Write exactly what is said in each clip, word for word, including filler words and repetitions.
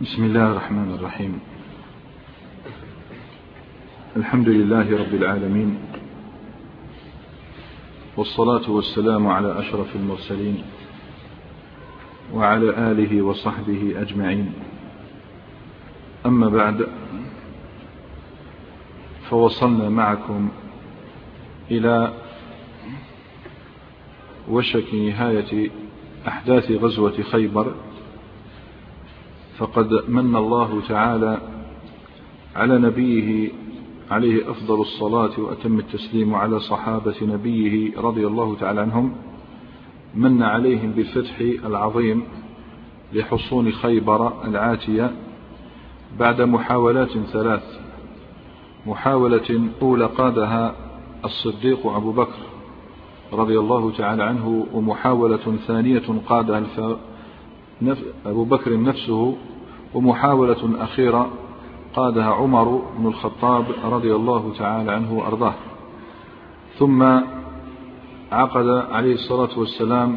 بسم الله الرحمن الرحيم. الحمد لله رب العالمين، والصلاة والسلام على أشرف المرسلين وعلى آله وصحبه أجمعين. أما بعد، فوصلنا معكم إلى وشك نهاية أحداث غزوة خيبر، فقد من الله تعالى على نبيه عليه أفضل الصلاة وأتم التسليم وعلى صحابة نبيه رضي الله تعالى عنهم، من عليهم بالفتح العظيم لحصون خيبر العاتية بعد محاولات ثلاث. محاولة أولى قادها الصديق أبو بكر رضي الله تعالى عنه، ومحاولة ثانية قادها الف... أبو بكر نفسه، ومحاولة أخيرة قادها عمر بن الخطاب رضي الله تعالى عنه وأرضاه. ثم عقد عليه الصلاة والسلام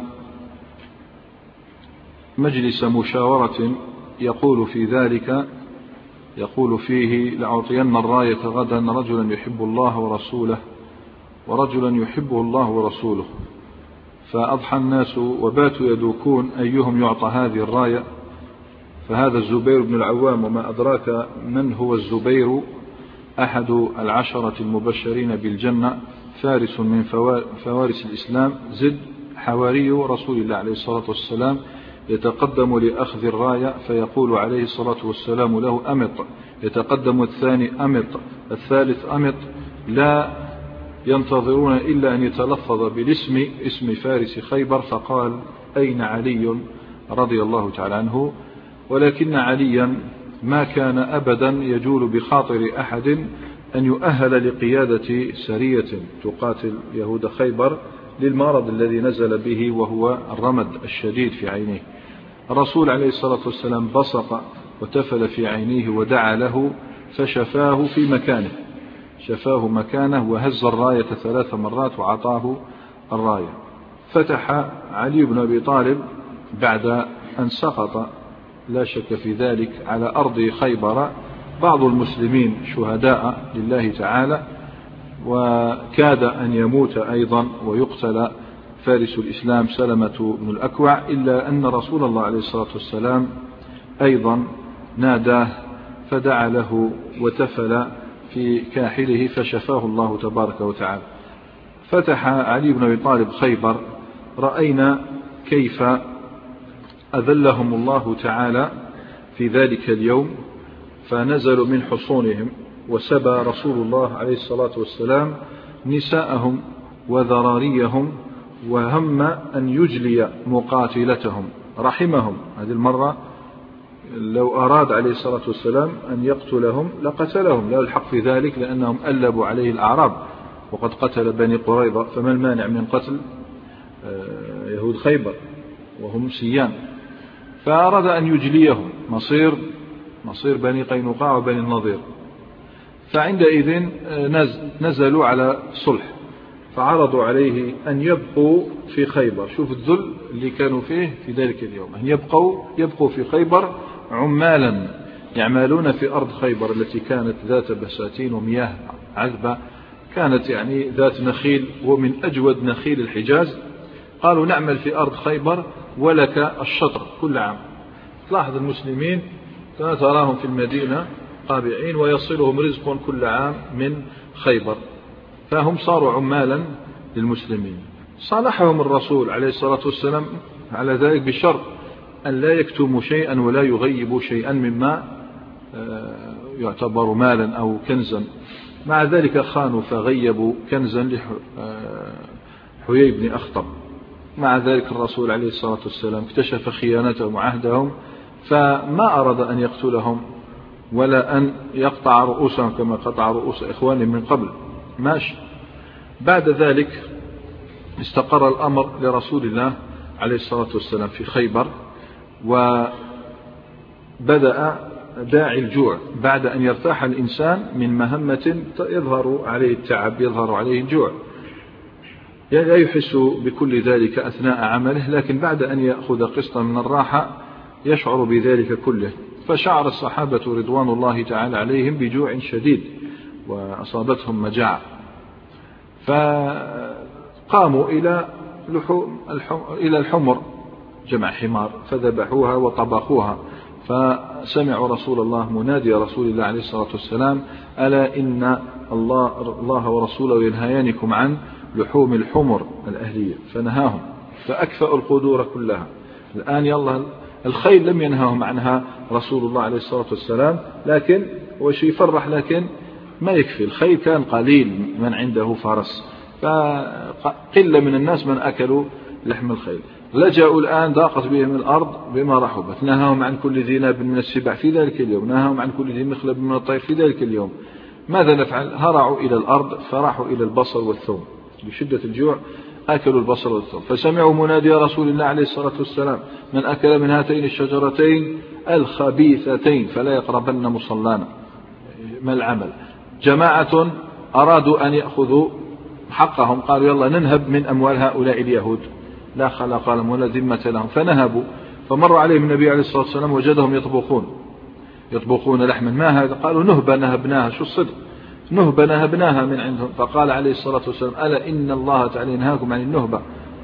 مجلس مشاورة يقول في ذلك يقول فيه: لأعطين الراية غدا رجلا يحب الله ورسوله ورجلا يحبه الله ورسوله. فأضحى الناس وباتوا يدوكون أيهم يعطى هذه الراية، فهذا الزبير بن العوام، وما أدراك من هو الزبير، أحد العشرة المبشرين بالجنة، فارس من فوارس الإسلام، زد حواري رسول الله عليه الصلاة والسلام، يتقدم لأخذ الراية فيقول عليه الصلاة والسلام له: أمط. يتقدم الثاني: أمط. الثالث: أمط. لا ينتظرون إلا أن يتلفظ بالاسم، اسم فارس خيبر، فقال: أين علي رضي الله تعالى عنه؟ ولكن عليا ما كان أبدا يجول بخاطر أحد أن يؤهل لقيادة سرية تقاتل يهود خيبر للمرض الذي نزل به، وهو الرمد الشديد في عينيه. الرسول عليه الصلاة والسلام بصق وتفل في عينيه ودعا له فشفاه في مكانه، شفاه مكانه، وهز الراية ثلاث مرات وعطاه الراية. فتح علي بن أبي طالب بعد أن سقط لا شك في ذلك على أرض خيبر بعض المسلمين شهداء لله تعالى، وكاد أن يموت أيضا ويقتل فارس الإسلام سلمة بن الأكوع، إلا أن رسول الله عليه الصلاة والسلام أيضا ناداه فدعا له وتفل في كاحله فشفاه الله تبارك وتعالى. فتح علي بن أبي طالب خيبر، رأينا كيف أذلهم الله تعالى في ذلك اليوم، فنزلوا من حصونهم، وسبى رسول الله عليه الصلاة والسلام نساءهم وذراريهم، وهم أن يجلي مقاتلتهم، رحمهم. هذه المرة لو أراد عليه الصلاة والسلام أن يقتلهم لقتلهم، لا الحق في ذلك، لأنهم ألبوا عليه الأعراب وقد قتل بني قريظة، فما المانع من قتل يهود خيبر وهم سيان؟ فأراد أن يجليهم مصير مصير بني قينقاع وبني النضير. فعندئذ نزلوا على صلح، فعرضوا عليه أن يبقوا في خيبر. شوف الذل اللي كانوا فيه في ذلك اليوم، أن يبقوا يبقوا في خيبر عمالا يعملون في أرض خيبر التي كانت ذات بساتين ومياه عذبة، كانت يعني ذات نخيل، ومن أجود نخيل الحجاز. قالوا: نعمل في أرض خيبر ولك الشطر كل عام. تلاحظ المسلمين تراهم في المدينة قابعين ويصلهم رزق كل عام من خيبر، فهم صاروا عمالا للمسلمين. صالحهم الرسول عليه الصلاة والسلام على ذلك بشرط أن لا يكتموا شيئا ولا يغيبوا شيئا مما يعتبر مالا أو كنزا. مع ذلك خانوا فغيبوا كنزا لحيي بن أخطب. مع ذلك الرسول عليه الصلاة والسلام اكتشف خيانتهم وعهدهم، فما أراد أن يقتلهم ولا أن يقطع رؤوسهم كما قطع رؤوس إخوانهم من قبل. ماشي. بعد ذلك استقر الأمر لرسول الله عليه الصلاة والسلام في خيبر، وبدأ داعي الجوع بعد أن يرتاح الإنسان من مهمة يظهر عليه التعب، يظهر عليه الجوع، لا يحس بكل ذلك أثناء عمله، لكن بعد أن يأخذ قسطا من الراحة يشعر بذلك كله. فشعر الصحابة رضوان الله تعالى عليهم بجوع شديد وأصابتهم مجاعة، فقاموا إلى إلى الحمر، جمع حمار، فذبحوها وطبخوها. فسمعوا رسول الله منادي رسول الله عليه الصلاة والسلام: ألا إن الله, الله ورسوله ينهيانكم عن لحوم الحمر الأهلية، فنهاهم فأكفأوا القدور كلها. الآن يلا الخيل لم ينهاهم عنها رسول الله عليه الصلاة والسلام، لكن وش يفرح، لكن ما يكفي. الخيل كان قليل من عنده فرس، فقل من الناس من أكلوا لحم الخيل. لجأوا الآن، ضاقت بهم الأرض بما رحبت. نهاهم عن كل ذي ناب من السبع في ذلك اليوم، نهاهم عن كل ذي مخلب من الطير في ذلك اليوم. ماذا نفعل؟ هرعوا إلى الأرض، فراحوا إلى البصل والثوم. بشدة الجوع أكلوا البصل والثوم. فسمعوا منادي رسول الله عليه الصلاة والسلام: من أكل من هاتين الشجرتين الخبيثتين فلا يقربن مصلانا. ما العمل؟ جماعة أرادوا أن يأخذوا حقهم، قالوا يلا ننهب من أموال هؤلاء اليهود، لا خلق لهم ولا ذمة لهم. فنهبوا، فمر عليهم النبي عليه الصلاة والسلام وجدهم يطبخون يطبخون لحما. ما هذا؟ قالوا نهبة نهبناها. شو الصدق؟ نهبة نهبناها من عندهم. فقال عليه الصلاة والسلام: ألا إن الله تعالى ينهاكم عن النهبة.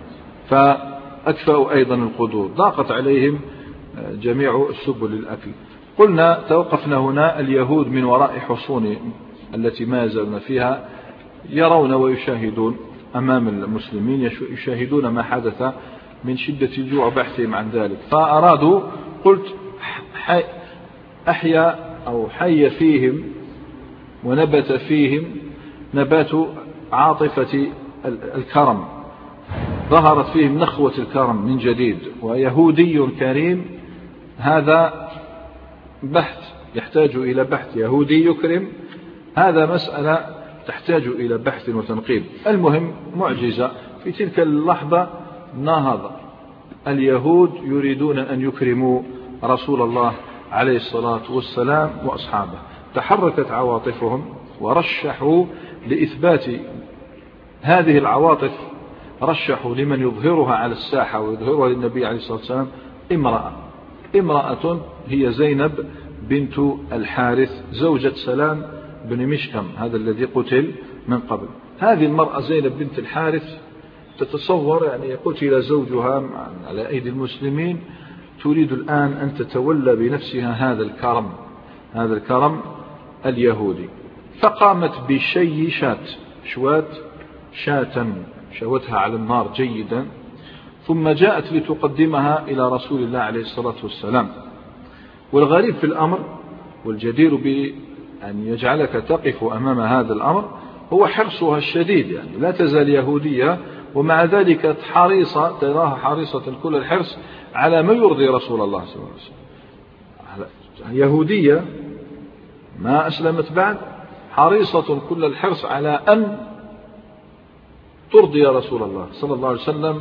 فأكفأوا أيضا القدور، ضاقت عليهم جميع السبل للأكل. قلنا توقفنا هنا. اليهود من وراء حصون التي ما يزالون فيها يرون ويشاهدون أمام المسلمين، يشاهدون ما حدث من شدة الجوع وبحثهم عن ذلك. فأرادوا، قلت حي أحيا أو حي فيهم ونبت فيهم نبات عاطفة الكرم، ظهرت فيهم نخوة الكرم من جديد. ويهودي كريم هذا بحث يحتاج إلى بحث. يهودي يكرم هذا مسألة تحتاج إلى بحث وتنقيب. المهم معجزة في تلك اللحظة، نهض اليهود يريدون أن يكرموا رسول الله عليه الصلاة والسلام وأصحابه. تحركت عواطفهم ورشحوا لإثبات هذه العواطف، رشحوا لمن يظهرها على الساحة ويظهرها للنبي عليه الصلاة والسلام امرأة امرأة هي زينب بنت الحارث زوجة سلام بن مشكم، هذا الذي قتل من قبل. هذه المرأة زينب بنت الحارث تتصور يعني قتل زوجها على أيدي المسلمين، تريد الآن أن تتولى بنفسها هذا الكرم هذا الكرم اليهودي. فقامت بشي شات شوات شاة شوتها على النار جيدا، ثم جاءت لتقدمها إلى رسول الله عليه الصلاة والسلام. والغريب في الأمر والجدير بأن يجعلك تقف أمام هذا الأمر هو حرصها الشديد، يعني لا تزال يهودية ومع ذلك حريصة، تراها حريصة كل الحرص على ما يرضي رسول الله صلى الله عليه وسلم. يهودية ما أسلمت بعد، حريصة كل الحرص على أن ترضي رسول الله صلى الله عليه وسلم.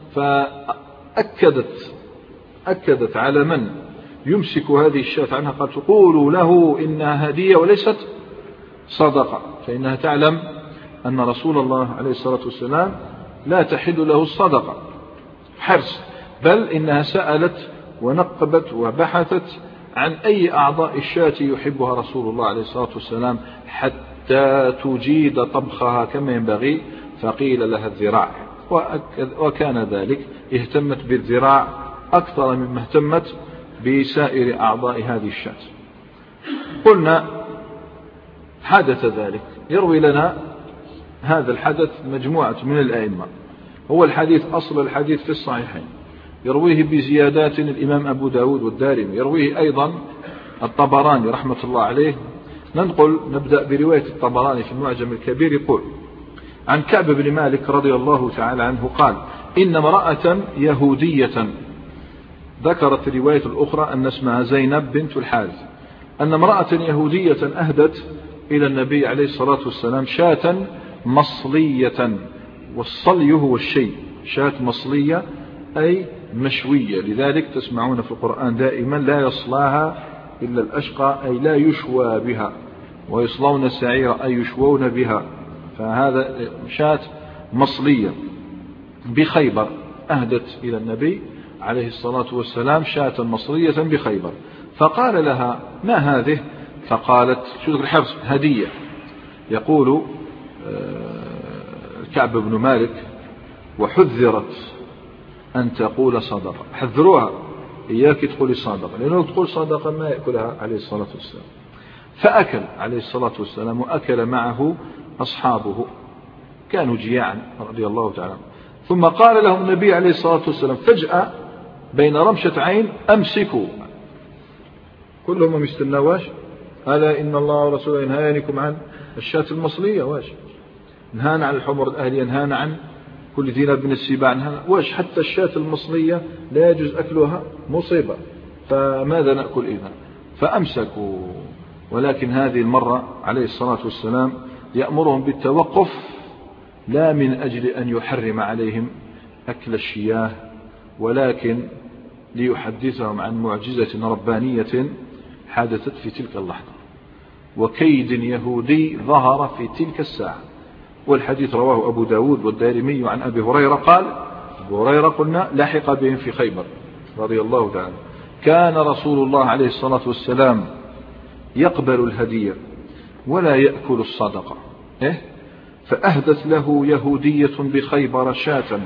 فأكدت أكدت على من يمسك هذه الشاة عنها، قد تقول له إنها هدية وليست صدقة، فإنها تعلم أن رسول الله عليه الصلاة والسلام لا تحل له الصدقة. حرص، بل إنها سألت ونقبت وبحثت عن أي أعضاء الشاة يحبها رسول الله عليه الصلاة والسلام حتى تجيد طبخها كما ينبغي، فقيل لها الذراع، وكان ذلك اهتمت بالذراع أكثر مما اهتمت بسائر أعضاء هذه الشاة. قلنا حدث ذلك. يروي لنا هذا الحدث مجموعة من الأئمة. هو الحديث أصل الحديث في الصحيحين، يرويه بزيادات الإمام أبو داود والدارمي، يرويه أيضا الطبراني رحمة الله عليه. ننقل نبدأ برواية الطبراني في المعجم الكبير. يقول عن كعب بن مالك رضي الله تعالى عنه قال: إن امرأة يهودية، ذكرت الرواية الأخرى أن اسمها زينب بنت الحارث، أن امرأة يهودية أهدت إلى النبي عليه الصلاة والسلام شاة مصلية، والصلي هو الشيء، شاة مصلية أي مشوية، لذلك تسمعون في القرآن دائما لا يصلاها إلا الأشقى، أي لا يشوى بها، ويصلون السعير أي يشوون بها. فهذا شاة مصلية بخيبر، أهدت إلى النبي عليه الصلاة والسلام شاة مصلية بخيبر. فقال لها ما هذه؟ فقالت شو الحفظ هدية. يقول كعب بن مالك وحذرت أن تقول صدقة، حذروها إياك تقولي صدقة، لأنه تقول صدقة ما يأكلها عليه الصلاة والسلام. فأكل عليه الصلاة والسلام وأكل معه أصحابه، كانوا جياعا رضي الله تعالى. ثم قال لهم النبي عليه الصلاة والسلام فجأة بين رمشة عين أمسكوا، كلهم يستناواش، ألا إن الله ورسوله ينهانكم عن الشاة المصلية، واش نهانا عن الحمر الأهلية، نهانا عن كل ذي ناب من السباع، نهانا واش حتى الشاة المصلية لا يجوز أكلها، مصيبة، فماذا نأكل إذا؟ فأمسكوا. ولكن هذه المرة عليه الصلاة والسلام يأمرهم بالتوقف، لا من أجل أن يحرم عليهم أكل الشياه، ولكن ليحدثهم عن معجزة ربانية حدثت في تلك اللحظة، وكيد يهودي ظهر في تلك الساعة. والحديث رواه أبو داود والدارمي عن أبي هريرة قال، أبو هريرة قلنا لاحق بهم في خيبر رضي الله تعالى، كان رسول الله عليه الصلاة والسلام يقبل الهدية ولا يأكل الصدقة، إيه؟ فأهدت له يهودية بخيبر شاة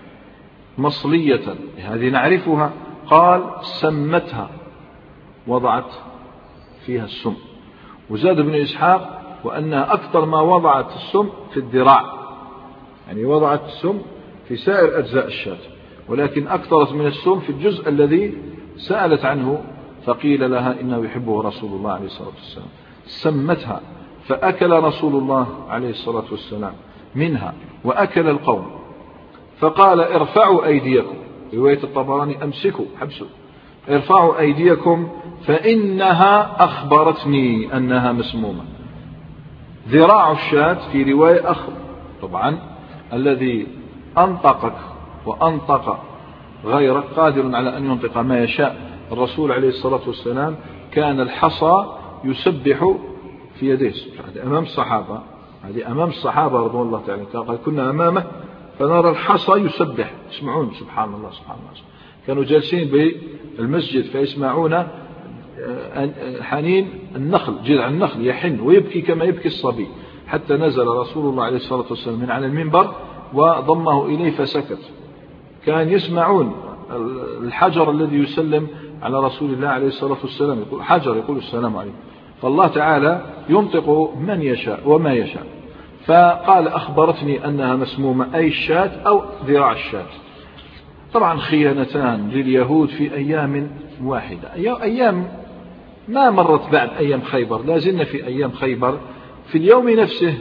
مصلية، هذه نعرفها، قال سمتها، وضعت فيها السم. وزاد ابن إسحاق وأنها أكثر ما وضعت السم في الذراع، يعني وضعت السم في سائر أجزاء الشاة، ولكن أكثرت من السم في الجزء الذي سألت عنه، فقيل لها إنه يحبه رسول الله عليه الصلاة والسلام. سمتها فأكل رسول الله عليه الصلاة والسلام منها وأكل القوم، فقال ارفعوا أيديكم، رواية الطبراني أمسكوا حبسوا، ارفعوا أيديكم فإنها أخبرتني أنها مسمومة. ذراع الشاة في رواية أخر، طبعا الذي أنطقك وأنطق غيرك قادر على أن ينطق ما يشاء. الرسول عليه الصلاة والسلام كان الحصى يسبح في يديه، هذه أمام الصحابة، هذه أمام الصحابة رضي الله تعالى، قال كنا أمامه فنرى الحصى يسبح، يسمعون سبحان الله سبحان الله، كانوا جالسين بالمسجد فيسمعون حنين النخل، جذع النخل يحن ويبكي كما يبكي الصبي، حتى نزل رسول الله عليه الصلاة والسلام من على المنبر وضمه إليه فسكت. كان يسمعون الحجر الذي يسلم على رسول الله عليه الصلاة والسلام، يقول حجر يقول السلام عليكم، فالله تعالى ينطق من يشاء وما يشاء. فقال أخبرتني أنها مسمومة، أي الشاة أو ذراع الشاة. طبعا خيانتان لليهود في أيام واحدة، أيام ما مرت بعد أيام خيبر، لا زلنا في أيام خيبر. في اليوم نفسه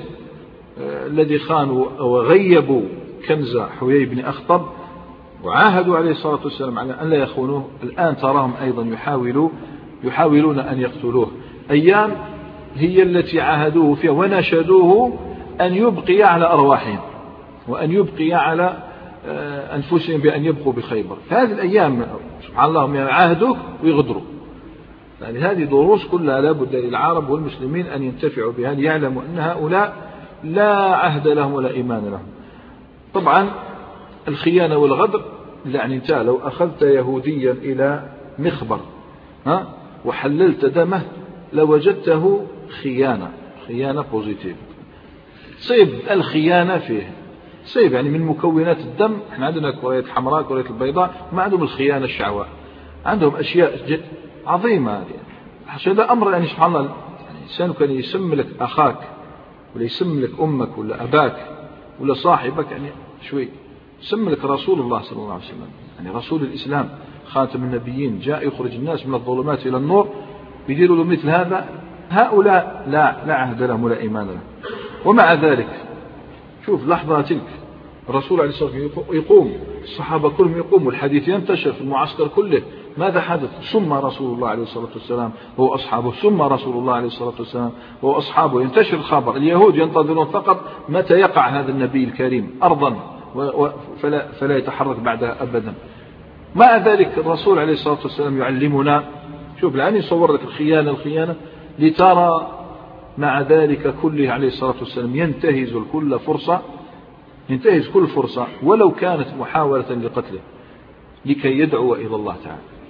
الذي خانوا وغيبوا كنز حيي بن أخطب وعاهدوا عليه الصلاة والسلام على أن لا يخونوه، الآن تراهم أيضا يحاولوا يحاولون أن يقتلوه. أيام هي التي عاهدوه فيها ونشدوه أن يبقي على أرواحهم وأن يبقي على أنفسهم بأن يبقوا بخيبر. فهذه الأيام سبحان الله يعاهدوك ويغدروا. يعني هذه دروس كلها لا بد للعرب والمسلمين أن ينتفعوا بها، ليعلموا أن هؤلاء لا عهد لهم ولا إيمان لهم. طبعا الخيانة والغدر، يعني انت لو أخذت يهوديا إلى مخبر ها وحللت دمه لوجدته خيانة، خيانة بوزيتيف. صيب الخيانة فيه صيب، يعني من مكونات الدم. احنا عندنا كرية حمراء كرية البيضاء، ما عندهم الخيانة الشعواء، عندهم أشياء جد عظيمة. عشان هذا أمر يعني سبحان الله، يعني إنسان كان يسم لك أخاك ولا يسم لك أمك ولا أباك ولا صاحبك، يعني شوي يسم لك رسول الله صلى الله عليه وسلم، يعني رسول الإسلام خاتم النبيين، جاء يخرج الناس من الظلمات إلى النور، بيديروا له مثل هذا. هؤلاء لا لا عهد لهم ولا إيمان لهم. ومع ذلك شوف لحظة تلك الرسول عليه الصلاة والسلام يقوم، الصحابة كلهم يقوموا، الحديث ينتشر في المعسكر كله. ماذا حدث؟ سمى رسول الله عليه الصلاة والسلام هو أصحابه، سمى رسول الله عليه الصلاة والسلام هو أصحابه، ينتشر الخبر. اليهود ينتظرون فقط متى يقع هذا النبي الكريم أرضا فلا, فلا يتحرك بعدها أبدا. مع ذلك الرسول عليه الصلاة والسلام يعلمنا، شوف الآن يصور لك الخيانة الخيانة لترى مع ذلك كله عليه الصلاة والسلام ينتهز كل فرصة، ينتهز كل فرصة ولو كانت محاولة لقتله لكي يدعو إلى الله تعالى.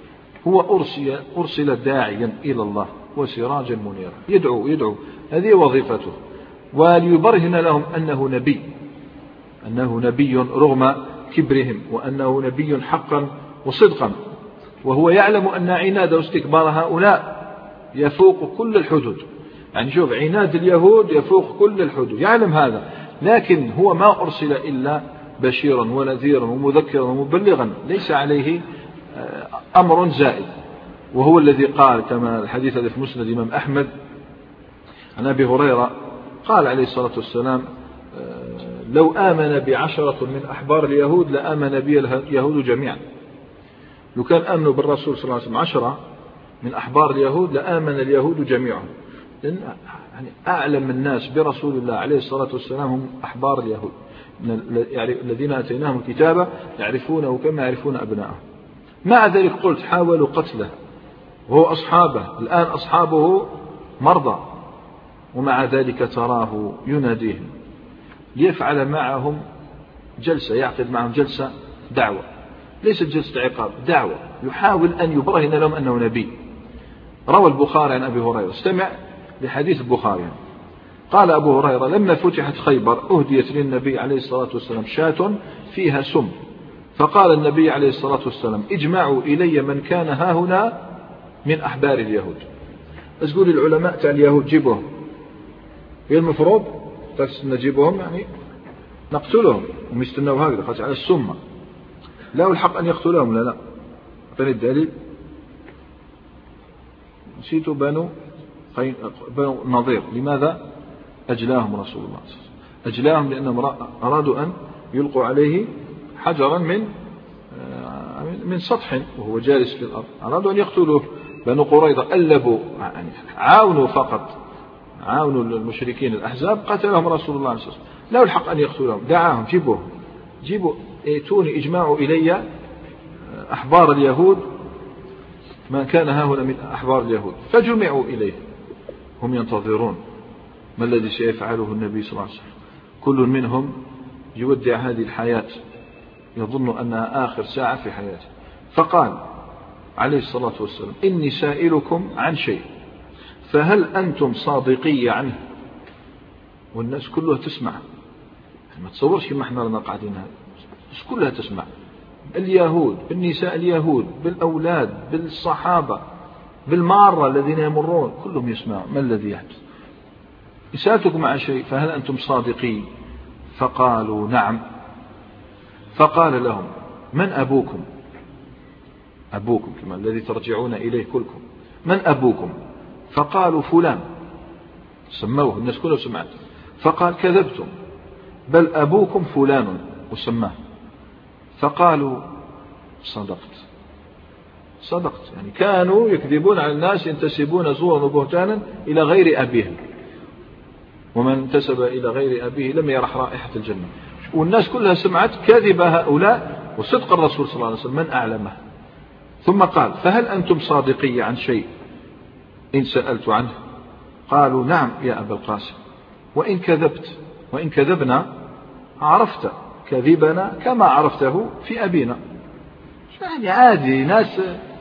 هو أرسل, أرسل داعيا إلى الله وسراجا منيرا، يدعو يدعو هذه وظيفته، وليبرهن لهم أنه نبي، أنه نبي رغم كبرهم، وأنه نبي حقا وصدقا. وهو يعلم أن عناد واستكبار هؤلاء يفوق كل الحدود، يعني شوف عناد اليهود يفوق كل الحدود، يعلم هذا، لكن هو ما أرسل إلا بشيرا ونذيرا ومذكرا ومبلغا، ليس عليه أمر زائد. وهو الذي قال كما الحديث الذي في مسند الإمام أحمد عن أبي هريرة قال عليه الصلاة والسلام: لو آمن بعشرة من أحبار اليهود لآمن بي اليهود جميعا. لو كان آمنوا بالرسول صلى الله عليه وسلم عشرة من أحبار اليهود لآمن اليهود جميعهم، لأن يعني أعلم الناس برسول الله عليه الصلاة والسلام هم أحبار اليهود، الذين أتيناهم الكتاب يعرفونه كما يعرفون أبناءهم. مع ذلك قلت حاولوا قتله وهو أصحابه، الآن أصحابه مرضى، ومع ذلك تراه يناديهم ليفعل معهم جلسة، يعقد معهم جلسة دعوة، ليست جلسة عقاب، دعوة، يحاول أن يبرهن لهم أنه نبي. روى البخاري عن أبي هريرة، استمع لحديث البخاري، قال أبو هريرة: لما فتحت خيبر أهديت للنبي عليه الصلاة والسلام شاة فيها سم، فقال النبي عليه الصلاة والسلام: اجمعوا إلي من كان هاهنا من أحبار اليهود. أقول العلماء تاع اليهود جيبوهم، هي المفروض نجيبهم يعني نقتلهم، ومستنوا هكذا خاطر على السمة، لا الحق أن يقتلهم، لا لا. أعطني الدليل. نسيتوا بنو بنو النضير، لماذا أجلاهم رسول الله؟ أجلاهم لأنهم أرادوا أن يلقوا عليه حجرا من من سطح وهو جالس في الأرض، أرادوا أن يقتلوه. بنو قريظة ألبوا يعني عاونوا فقط، عاونوا المشركين الأحزاب، قتلهم رسول الله عليه الصلاة والسلام، لا الحق أن يقتلهم، دعاهم: جيبوهم، جيبوا ائتوني اجمعوا إلي أحبار اليهود ما كان هاهنا من أحبار اليهود. فجمعوا إليه، هم ينتظرون ما الذي سيفعله النبي صلى الله عليه وسلم. كل منهم يودع هذه الحياة، يظن أنها آخر ساعة في حياته. فقال عليه الصلاة والسلام: إني سائلكم عن شيء فهل أنتم صادقي عنه؟ والناس كلها تسمع، ما تصورش كما احنا لنا قاعدين هذا، الناس كلها تسمع، اليهود بالنساء، اليهود بالأولاد، بالصحابة، بالمارة الذين يمرون، كلهم يسمعون ما الذي يحدث. سألتكم عن شيء فهل أنتم صادقي؟ فقالوا: نعم. فقال لهم: من أبوكم؟ أبوكم كما الذي ترجعون إليه كلكم، من أبوكم؟ فقالوا: فلان، سموه، الناس كلها سمعت. فقال: كذبتم، بل أبوكم فلان، وسماه. فقالوا: صدقت، صدقت، يعني كانوا يكذبون على الناس، ينتسبون زورا وبهتانا إلى غير أبيهم، ومن انتسب إلى غير أبيه لم يرح رائحة الجنة. والناس كلها سمعت كذب هؤلاء وصدق الرسول صلى الله عليه وسلم، من أعلمه. ثم قال: فهل أنتم صادقي عن شيء إن سألت عنه؟ قالوا: نعم يا أبا القاسم، وإن كذبت وإن كذبنا عرفت كذبنا كما عرفته في أبينا. يعني عادي، ناس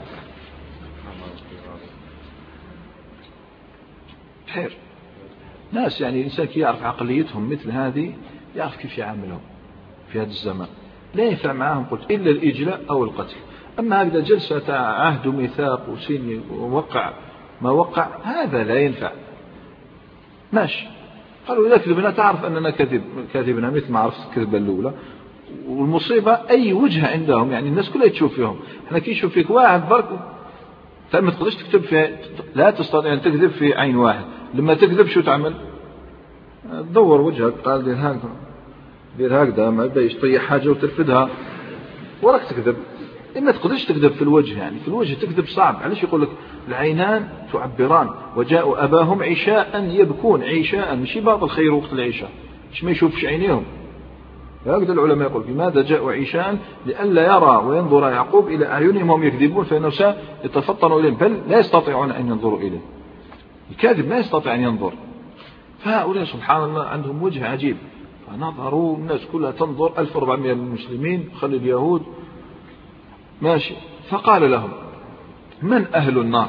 خير، ناس يعني الإنسان كي يعرف عقليتهم مثل هذه يعرف كيف يعاملهم في هذا الزمان. لا ينفع معهم قلت إلا الإجلاء أو القتل. أما هذا جلسة عهد وميثاق وسين ووقع ما وقع، هذا لا ينفع، ماشي. قالوا: إذا كذبنا تعرف أننا كذب كذبنا مثل ما عرفت الكذبة الأولى. والمصيبة أي وجهة عندهم، يعني الناس كلها تشوف فيهم. احنا كي يشوف فيك واحد برك فما تقدرش تكتب في، لا تستطيع أن تكذب في عين واحد. لما تكذب شو تعمل؟ تدور وجهك، قال دير هكذا دير هكذا، ما بدايش تطيح حاجة وترفدها وراك تكذب. إما تقدرش تكذب في الوجه، يعني في الوجه تكذب صعب. علاش يقول لك العينان تعبران، وجاءوا أباهم عشاء يبكون، عشاء ماشي بعض الخير وقت العشاء، مش ما يشوفش عينيهم. هكذا العلماء يقول: لماذا جاءوا عشاء؟ لئلا يرى وينظر يعقوب إلى أعينهم وهم يكذبون، فإنه سيتفطن إليهم، بل لا يستطيعون أن ينظروا إليه. الكاذب لا يستطيع أن ينظر. فهؤلاء سبحان الله عندهم وجه عجيب، فنظروا الناس كلها تنظر، ألف وأربعمائة من المسلمين، خلي اليهود ماشي. فقال لهم: من أهل النار؟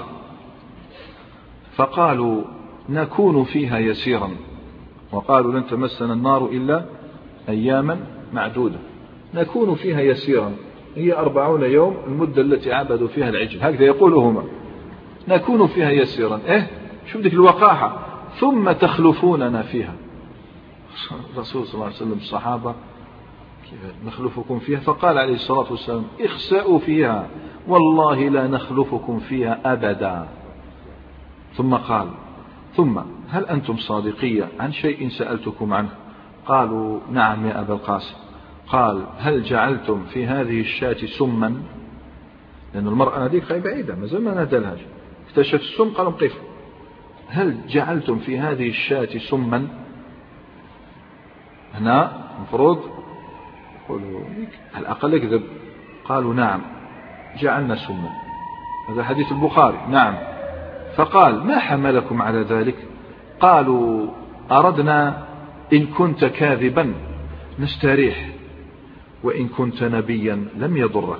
فقالوا نكون فيها يسيرا، وقالوا لن تمسنا النار إلا أياما معدودة. نكون فيها يسيرا هي أربعون يوم، المدة التي عبدوا فيها العجل، هكذا يقولهما. نكون فيها يسيرا، إيه شوف ذلك الوقاحة. ثم تخلفوننا فيها. الرسول صلى الله عليه وسلم الصحابة نخلفكم فيها؟ فقال عليه الصلاة والسلام اخسأوا فيها والله لا نخلفكم فيها أبدا. ثم قال ثم هل أنتم صادقية عن شيء سألتكم عنه؟ قالوا نعم يا أبا القاسم. قال هل جعلتم في هذه الشاة سما؟ لأن المرأة هذيك بعيدة ما زال ما نادلهاش، اكتشف السم قالوا قف. هل جعلتم في هذه الشاة سما؟ هنا المفروض يقولوا على الأقل يكذب. قالوا نعم جعلنا سما. هذا حديث البخاري. نعم. فقال ما حملكم على ذلك؟ قالوا أردنا إن كنت كاذبا نستريح، وإن كنت نبيا لم يضرك.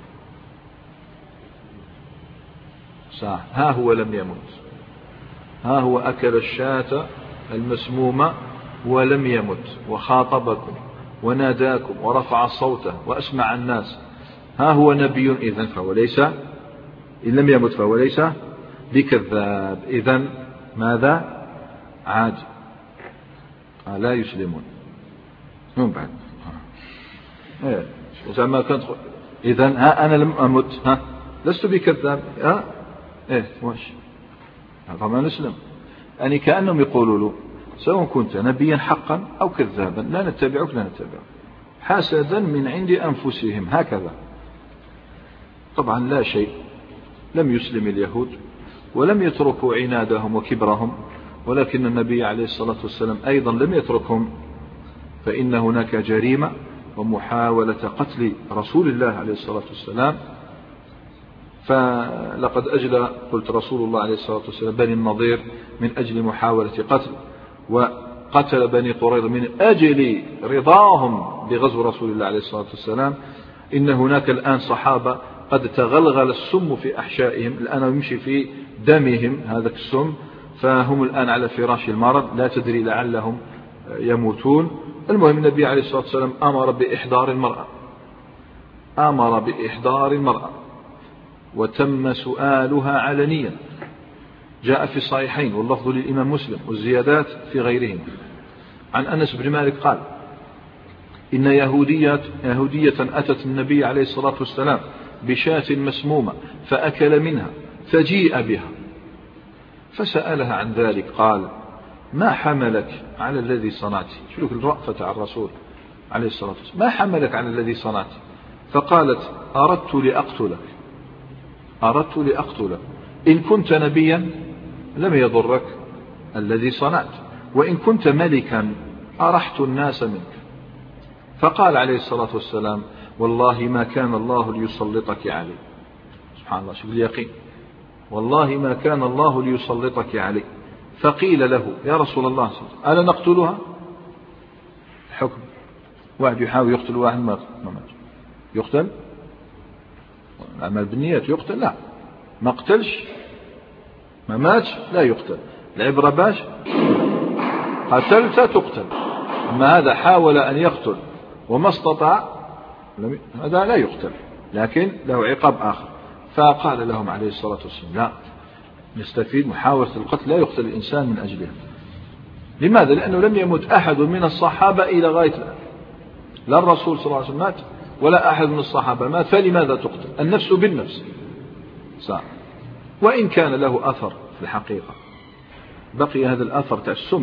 صح. ها هو لم يمت، ها هو أكل الشاة المسمومة ولم يمت، وخاطبكم وناداكم ورفع صوته وأسمع الناس. ها هو نبي إذن فهو ليس، إن لم يمت فهو ليس بكذاب. إذن ماذا؟ عاد لا يسلمون من بعد. إيه زعما كنت إذن ها أنا لم أمت، ها لست بكذاب، ها إيه واش طبعا نسلم. يعني كأنهم يقولوا له سواء كنت نبيا حقا أو كذابا لا نتبعك لا نتبعك، حسدا من عند أنفسهم هكذا. طبعا لا شيء، لم يسلم اليهود ولم يتركوا عنادهم وكبرهم، ولكن النبي عليه الصلاة والسلام أيضا لم يتركهم، فإن هناك جريمة ومحاولة قتل رسول الله عليه الصلاة والسلام. فلقد أجلى قلت رسول الله عليه الصلاة والسلام بني النضير من أجل محاولة قتل، وقتل بني قريظة من أجل رضاهم بغزو رسول الله عليه الصلاة والسلام. إن هناك الآن صحابة قد تغلغل السم في أحشائهم، الآن يمشي في دمهم هذا السم، فهم الآن على فراش المرض لا تدري لعلهم يموتون. المهم النبي عليه الصلاة والسلام أمر بإحضار المرأة، أمر بإحضار المرأة وتم سؤالها علنيا. جاء في الصحيحين واللفظ للإمام مسلم والزيادات في غيرهم عن أنس بن مالك قال إن يهودية, يهودية أتت النبي عليه الصلاة والسلام بشاة مسمومة فأكل منها فجيء بها فسألها عن ذلك قال ما حملك على الذي صنعت؟ شو لك الرأفة على الرسول عليه الصلاة والسلام، ما حملك على الذي صنعت؟ فقالت أردت لأقتلك، أردت لأقتلك، إن كنت نبيا لم يضرك الذي صنعت، وإن كنت ملكا أرحت الناس منك. فقال عليه الصلاة والسلام والله ما كان الله ليسلطك علي. سبحان الله، شوف اليقين، والله ما كان الله ليسلطك علي. فقيل له يا رسول الله ألا نقتلها؟ حكم واحد يحاول يقتل واحد ما مات يقتل، العمل بالنيات يقتل، لا ما قتلش ما ماتش لا يقتل. العبرة باش قتلت تقتل، أما هذا حاول أن يقتل وما استطاع هذا لا يقتل لكن له عقاب آخر. فقال لهم عليه الصلاة والسلام لا، نستفيد محاولة القتل لا يقتل الإنسان من أجلها. لماذا؟ لأنه لم يمت أحد من الصحابة إلى غاية الآن، لا الرسول صلى الله عليه وسلم مات ولا أحد من الصحابة مات، فلماذا تقتل؟ النفس بالنفس صح. وإن كان له أثر في الحقيقة بقي هذا الأثر تاع السم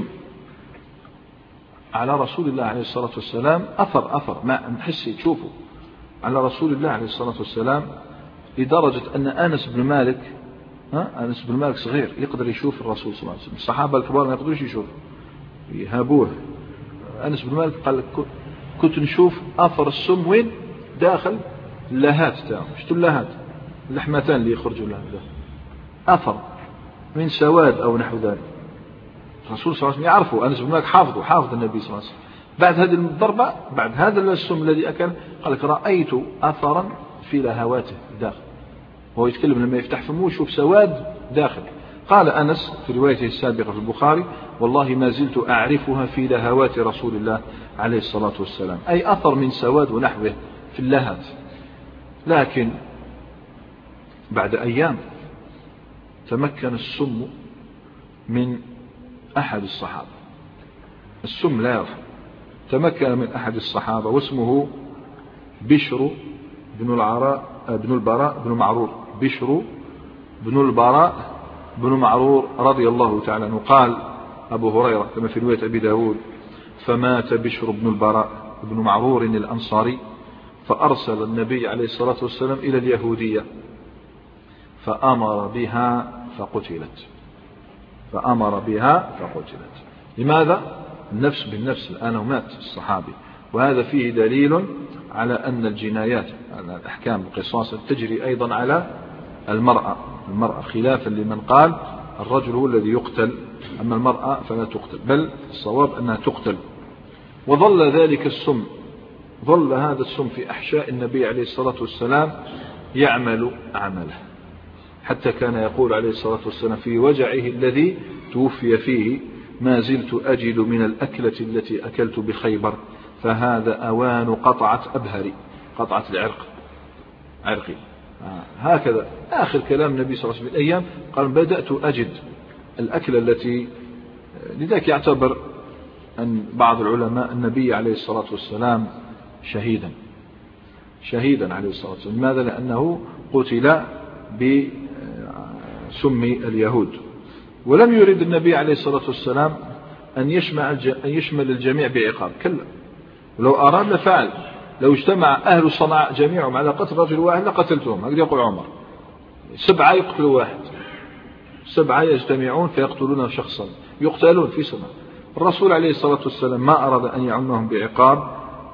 على رسول الله عليه الصلاة والسلام، أثر أثر ما نحسي تشوفه على رسول الله عليه الصلاة والسلام، لدرجة أن أنس بن مالك ها أنس بن مالك صغير يقدر يشوف الرسول صلى الله عليه وسلم، الصحابة الكبار ما يقدروش يشوفوا يهابوه. أنس بن مالك قال كنت نشوف أثر السم وين؟ داخل اللهات تاعهم. شتو اللهات؟ اللحمتان اللي يخرجوا لها أثر من سواد أو نحو ذلك. الرسول صلى الله عليه وسلم يعرفه، أنس بن مالك حافظه حافظ النبي صلى الله عليه وسلم. بعد هذه الضربة بعد هذا السم الذي أكل قال لك رأيت أثرا في لهواته داخل، وهو يتكلم لما يفتح فمه يشوف سواد داخل. قال أنس في روايته السابقة في البخاري: والله ما زلت أعرفها في لهوات رسول الله عليه الصلاة والسلام، أي أثر من سواد ونحوه في اللهات. لكن بعد أيام تمكن السم من أحد الصحابة، السم لا يرفع، تمكن من أحد الصحابة واسمه بشر بن العراء بن البراء بن معرور، بشر بن البراء بن معرور رضي الله تعالى عنه. قال أبو هريرة كما في رواية أبي داود: فمات بشر بن البراء بن معرور الأنصاري، فأرسل النبي عليه الصلاة والسلام إلى اليهودية فأمر بها فقتلت، فأمر بها فقتلت. لماذا؟ النفس بالنفس، الآن مات الصحابي. وهذا فيه دليل على أن الجنايات، أن الأحكام القصاص تجري أيضا على المرأة، المرأة خلافا لمن قال الرجل هو الذي يقتل أما المرأة فلا تقتل، بل الصواب أنها تقتل. وظل ذلك السم، ظل هذا السم في أحشاء النبي عليه الصلاة والسلام يعمل عمله، حتى كان يقول عليه الصلاة والسلام في وجعه الذي توفي فيه: ما زلت أجد من الأكلة التي أكلت بخيبر فهذا أوان قطعة أبهري، قطعة العرق عرقي. آه هكذا آخر كلام النبي صلى الله عليه وسلم الأيام قال: بدأت أجد الأكلة التي. لذلك يعتبر أن بعض العلماء النبي عليه الصلاة والسلام شهيدا، شهيدا عليه الصلاة والسلام. لماذا؟ لأنه قتل بسم اليهود. ولم يرد النبي عليه الصلاة والسلام أن يشمل الجميع بعقاب، كلا، ولو أراد لفعل. لو اجتمع أهل صنعاء جميعهم على قتل رجل واحد لقتلتهم، هكذا يقول عمر. سبعة يقتلوا واحد، سبعة يجتمعون فيقتلون شخصا، يقتلون في سنة. الرسول عليه الصلاة والسلام ما أراد أن يعمهم بعقاب،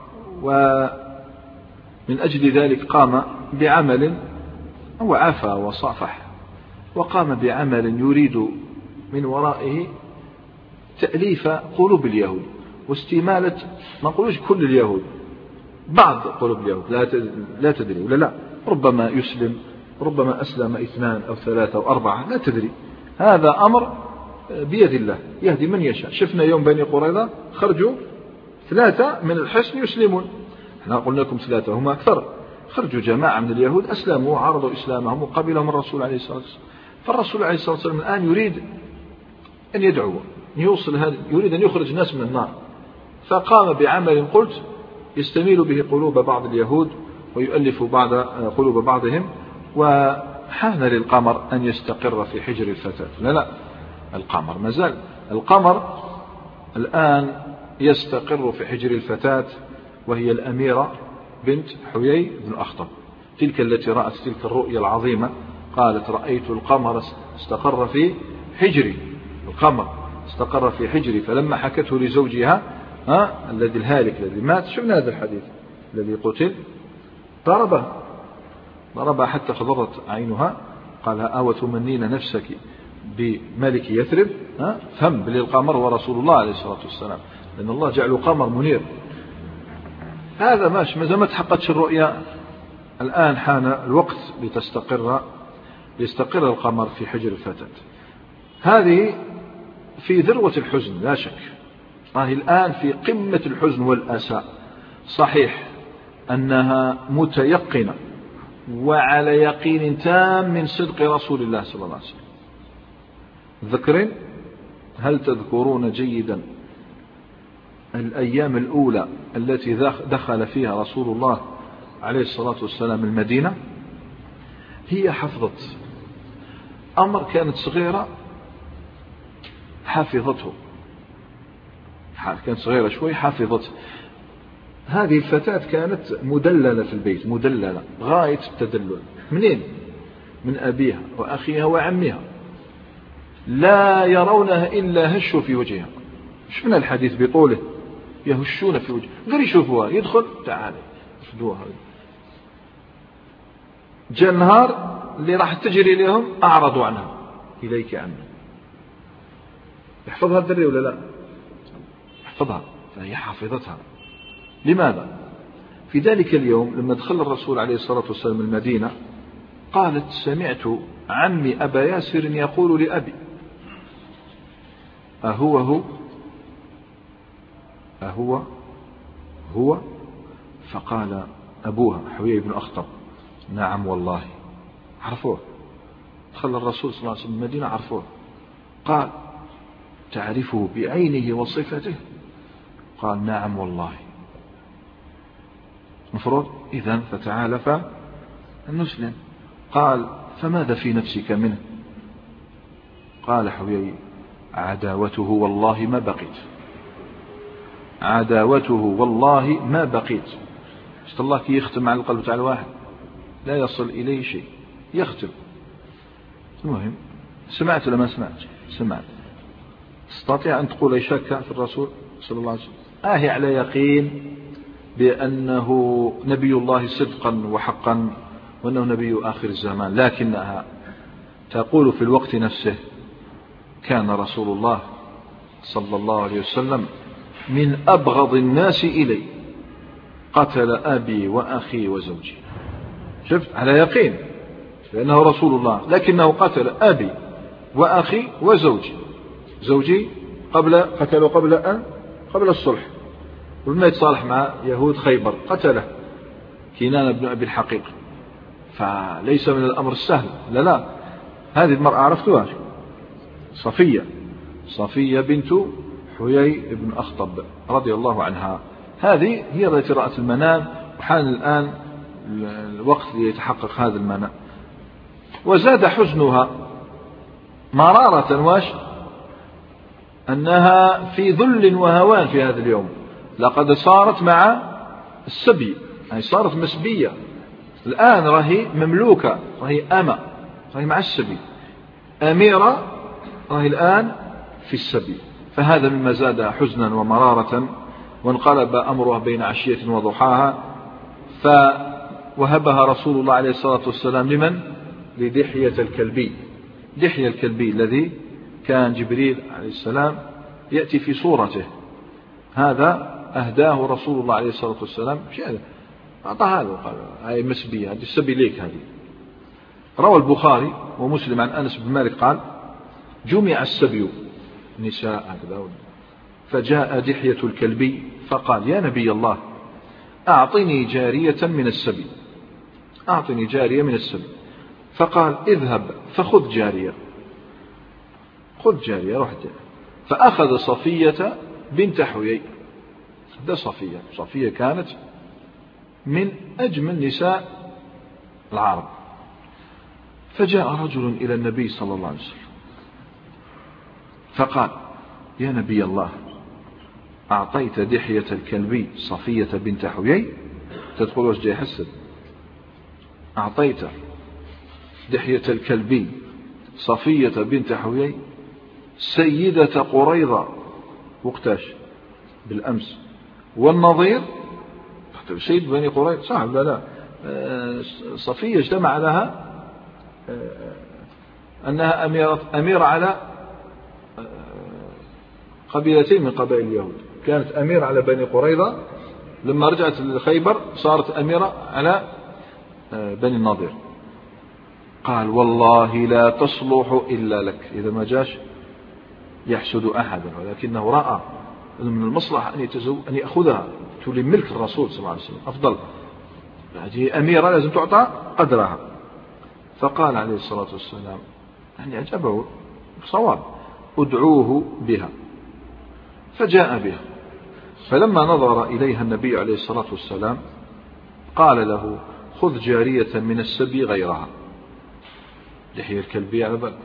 ومن أجل ذلك قام بعمل، هو عفا وصافح، وقام بعمل يريد من ورائه تأليف قلوب اليهود واستمالة، ما نقولوش كل اليهود، بعض قلوب اليهود، لا تدري ولا لا، ربما يسلم، ربما أسلم اثنان أو ثلاثة أو أربعة، لا تدري. هذا أمر بيد الله يهدي من يشاء. شفنا يوم بني قريظة خرجوا ثلاثة من الحصن يسلمون، احنا قلنا لكم ثلاثة، هم أكثر. خرجوا جماعة من اليهود أسلموا وعرضوا إسلامهم وقبلهم الرسول عليه الصلاة والسلام. فالرسول عليه الصلاة والسلام الآن يريد أن يدعو، يوصل هذا، يريد أن يخرج الناس من النار. فقام بعمل قلت يستميل به قلوب بعض اليهود ويؤلف بعض قلوب بعضهم. وحان للقمر أن يستقر في حجر الفتاة. لا لا، القمر ما زال، القمر الآن يستقر في حجر الفتاة، وهي الأميرة بنت حيي بن أخطب، تلك التي رأت تلك الرؤيا العظيمة. قالت: رأيت القمر استقر في حجري، القمر استقر في حجري. فلما حكته لزوجها ها الذي الهالك الذي مات، شفنا هذا الحديث الذي قتل، ضربها ضربها حتى خضرت عينها. قال: أو تمنين نفسك بملك يثرب؟ ها فهم بل القمر هو رسول الله عليه الصلاة والسلام، لأن الله جعله قمر منير. هذا ماشي، ما ما تحققتش الرؤيا، الآن حان الوقت لتستقر يستقر القمر في حجر الفتاة. هذه في ذروة الحزن لا شك، هذه الآن في قمة الحزن والأسى. صحيح أنها متيقنة وعلى يقين تام من صدق رسول الله صلى الله عليه وسلم. ذكرين، هل تذكرون جيدا الأيام الأولى التي دخل فيها رسول الله عليه الصلاة والسلام المدينة؟ هي حفظت أمر، كانت صغيرة حافظته، كانت صغيرة شوي حافظته. هذه الفتاة كانت مدللة في البيت، مدللة غاية التدلل. منين؟ من أبيها وأخيها وعمها، لا يرونها إلا هشوا في وجهها. شفنا الحديث بطوله، يهشون في وجهها، غير يشوفوها يدخل تعالي يفدوها. جاء النهار اللي راح تجري لهم أعرضوا عنها، إليك عنها. يحفظها الدري ولا لا؟ يحفظها، فهي حافظتها. لماذا؟ في ذلك اليوم لما دخل الرسول عليه الصلاة والسلام المدينة قالت سمعت عمي أبا ياسر يقول لأبي أهو هو أهو هو فقال أبوها حويي بن أخطب نعم والله. عرفوه، دخل الرسول صلى الله عليه وسلم المدينة عرفوه. قال تعرفه بعينه وصفته؟ قال نعم والله. مفروض إذن فتعالف المسلم. قال فماذا في نفسك منه؟ قال حويي عداوته والله ما بقيت، عداوته والله ما بقيت. شفت الله كي يختم على القلب تاع الواحد لا يصل إليه شيء، يختم. المهم سمعت ولا ما سمعت؟ سمعت. تستطيع أن تقول أي شك في الرسول صلى الله عليه وسلم؟ آهي على يقين بأنه نبي الله صدقا وحقا وأنه نبي آخر الزمان، لكنها تقول في الوقت نفسه كان رسول الله صلى الله عليه وسلم من أبغض الناس إلي، قتل أبي وأخي وزوجي. شفت على يقين لأنه رسول الله، لكنه قتل أبي وأخي وزوجي. زوجي قبل قتله قبل أن قبل الصلح، ولما يتصالح مع يهود خيبر قتله كنانة بن أبي الحقيق. فليس من الأمر السهل. لا لا هذه المرأة عرفتها، صفية صفية بنت حيي بن أخطب رضي الله عنها. هذه هي التي رأت المنام، وحان الآن الوقت ليتحقق هذا المنام. وزاد حزنها مرارة واش أنها في ذل وهوان في هذا اليوم. لقد صارت مع السبي، يعني صارت مسبية الآن، راهي مملوكة، راهي أمة، راهي مع السبي. أميرة راهي الآن في السبي. فهذا مما زاد حزنا ومرارة. وانقلب أمرها بين عشية وضحاها، فوهبها رسول الله عليه الصلاة والسلام لمن؟ لدحية الكلبي. دحية الكلبي الذي كان جبريل عليه السلام يأتي في صورته، هذا أهداه رسول الله عليه الصلاة والسلام. أعطاها له، قال هاي مسبية، هذه السبي ليك هذه. روى البخاري ومسلم عن أنس بن مالك قال جمع السبي نساء هكذا، فجاء دحية الكلبي فقال يا نبي الله أعطني جارية من السبي، أعطني جارية من السبي. فقال اذهب فخذ جارية، خذ جارية روح جارية. فأخذ صفية بنت حيي. ده صفية، صفية كانت من أجمل نساء العرب. فجاء رجل إلى النبي صلى الله عليه وسلم فقال يا نبي الله أعطيت دحية الكلبي صفية بنت حيي؟ تدخل وش جاي حسد. أعطيت دحية الكلبي صفية بنت حيي سيدة قريظة وقتاش بالأمس، والنظير سيد بني قريظة صعب. لا لا صفية اجتمع لها أنها أميرة, أميرة على قبيلتين من قبائل اليهود. كانت أميرة على بني قريظة، لما رجعت لخيبر صارت أميرة على بني النضير. قال والله لا تصلح إلا لك. إذا ما جاش يحسد أحدا، ولكنه رأى من المصلحة أن يتزو أن يأخذها تولي ملك الرسول صلى الله عليه وسلم أفضل. هذه أميرة لازم تعطى قدرها. فقال عليه الصلاة والسلام يعني أعجبه صواب ادعوه بها. فجاء بها، فلما نظر إليها النبي عليه الصلاة والسلام قال له خذ جارية من السبي غيرها. دحية الكلبي على بال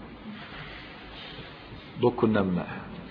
دوك النماء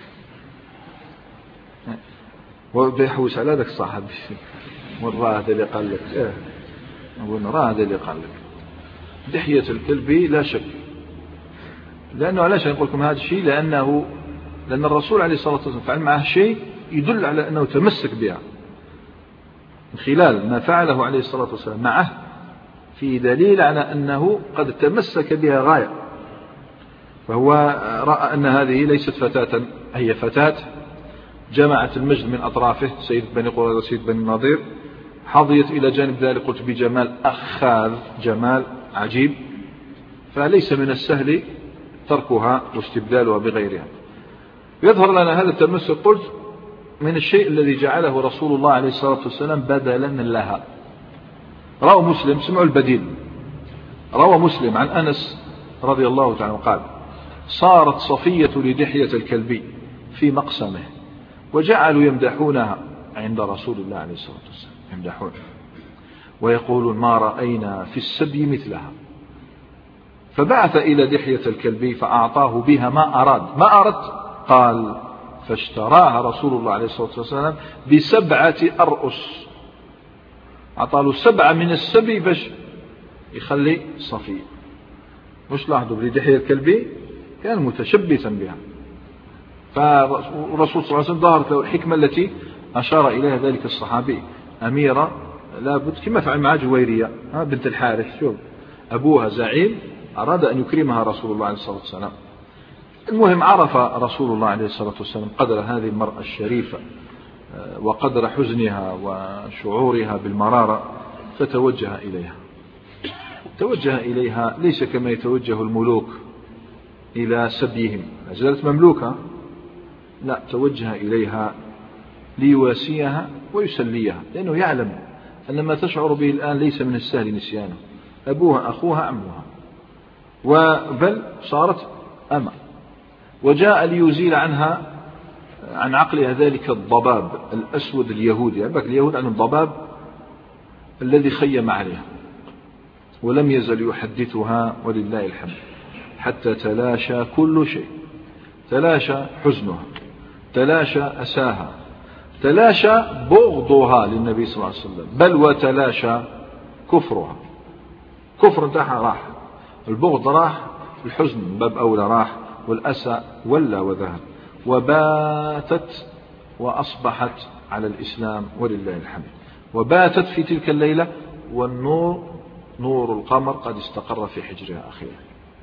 وبيحوس على ذاك الصاحب وراه هذا اللي قال لك اه وراه هذا اللي قال لك. دحية الكلبي لا شك، لأنه علاش نقول لكم هذا الشيء؟ لأنه لأن الرسول عليه الصلاة والسلام فعل معه شيء يدل على أنه تمسك بها. من خلال ما فعله عليه الصلاة والسلام معه في دليل على أنه قد تمسك بها غاية. فهو رأى أن هذه ليست فتاة، هي فتاة جمعت المجد من أطرافه، سيد بني قريظة سيد بني النضير، حظيت إلى جانب ذلك قلت بجمال أخاذ، جمال عجيب، فليس من السهل تركها واستبدالها بغيرها. يظهر لنا هذا التمسك قلت من الشيء الذي جعله رسول الله عليه الصلاة والسلام بدلا لها. روى مسلم، سمعوا البديل، روى مسلم عن أنس رضي الله تعالى قال: صارت صفية لدحية الكلبي في مقسمه وجعلوا يمدحونها عند رسول الله عليه الصلاة والسلام، يمدحون ويقولون: ما رأينا في السبي مثلها. فبعث إلى دحية الكلبي فأعطاه بها ما أراد. ما أردت؟ قال: فاشتراها رسول الله عليه الصلاة والسلام بسبعة أرؤس، أعطاه سبعة من السبي باش يخلي صفية. مش لاحظوا بدحية الكلبي كان متشبثا بها، فالرسول صلى الله عليه وسلم ظهرت له الحكمة التي أشار إليها ذلك الصحابي. أميرة لابد كما فعل مع جويرية بنت الحارث، شوف أبوها زعيم أراد أن يكرمها رسول الله عليه الصلاة والسلام. المهم عرف رسول الله عليه الصلاة والسلام قدر هذه المرأة الشريفة وقدر حزنها وشعورها بالمرارة، فتوجه إليها. توجه إليها ليس كما يتوجه الملوك إلى سبيهم، زالت مملوكة، لا، توجه إليها ليواسيها ويسليها، لأنه يعلم أن ما تشعر به الآن ليس من السهل نسيانه، أبوها أخوها عمها، وبل صارت أما. وجاء ليزيل عنها عن عقلها ذلك الضباب الأسود اليهودي. يعني اليهود عن الضباب الذي خيم عليها، ولم يزل يحدثها ولله الحمد حتى تلاشى كل شيء، تلاشى حزنها، تلاشى أساها، تلاشى بغضها للنبي صلى الله عليه وسلم، بل وتلاشى كفرها. كفر انتهى راح، البغض راح، الحزن باب أولى راح، والأسى ولا وذهب، وباتت وأصبحت على الإسلام ولله الحمد. وباتت في تلك الليلة والنور نور القمر قد استقر في حجرها أخيرا.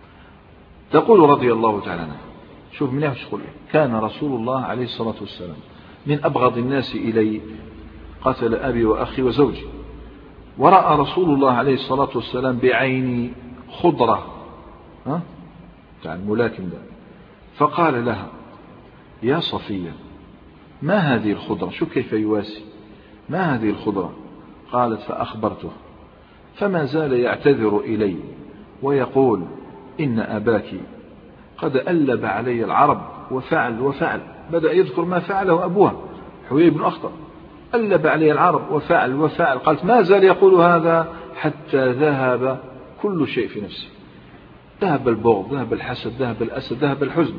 تقول رضي الله تعالى عنها، شوف من ايش تقول: كان رسول الله عليه الصلاة والسلام من أبغض الناس إلي، قتل أبي وأخي وزوجي، ورأى رسول الله عليه الصلاة والسلام بعيني خضرة، ها يعني ملاكم ده، فقال لها: يا صفية، ما هذه الخضرة؟ شوف كيف يواسي، ما هذه الخضرة؟ قالت: فأخبرته، فما زال يعتذر إلي ويقول: إن أباك قد ألب علي العرب وفعل وفعل. بدأ يذكر ما فعله أبوها حويي بن أخطب، ألب علي العرب وفعل وفعل. قالت: ما زال يقول هذا حتى ذهب كل شيء في نفسي، ذهب البغض، ذهب الحسد، ذهب الأسد، ذهب الحزن.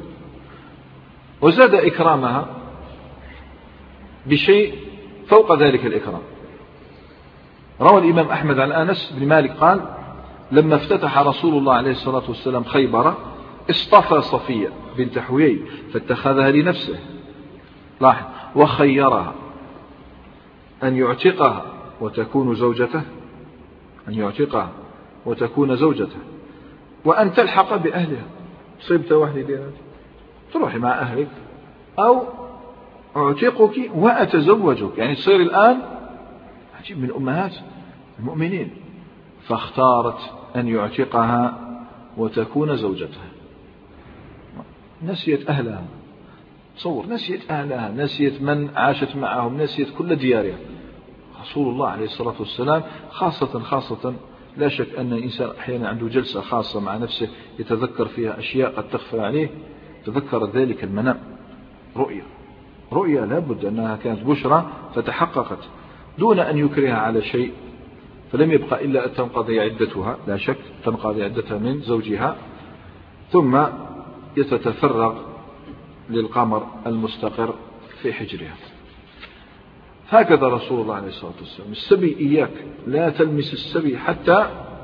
وزاد إكرامها بشيء فوق ذلك الإكرام. روى الإمام أحمد عن أنس بن مالك قال: لما افتتح رسول الله عليه الصلاة والسلام خيبر اصطفى صفية بنت حويي فاتخذها لنفسه، لاحظ، وخيرها أن يعتقها وتكون زوجته، أن يعتقها وتكون زوجته، وأن تلحق بأهلها، صيبت وحدي دينك تروحي مع أهلك، أو أعتقك وأتزوجك، يعني تصير الآن عجيب من أمهات المؤمنين. فاختارت أن يعتقها وتكون زوجتها. نسيت أهلها، تصور، نسيت أهلها، نسيت من عاشت معهم، نسيت كل ديارها. رسول الله عليه الصلاة والسلام خاصة خاصة لا شك أن الإنسان أحيانا عنده جلسة خاصة مع نفسه يتذكر فيها أشياء قد تخفى عليه، تذكر ذلك المنام، رؤيا رؤيا لابد أنها كانت بشرى فتحققت دون أن يكره على شيء، فلم يبقى إلا أن تنقضي عدتها، لا شك تنقضي عدتها من زوجها، ثم يتتفرغ للقمر المستقر في حجرها. هكذا رسول الله عليه الصلاة والسلام. السبي إياك، لا تلمس السبي حتى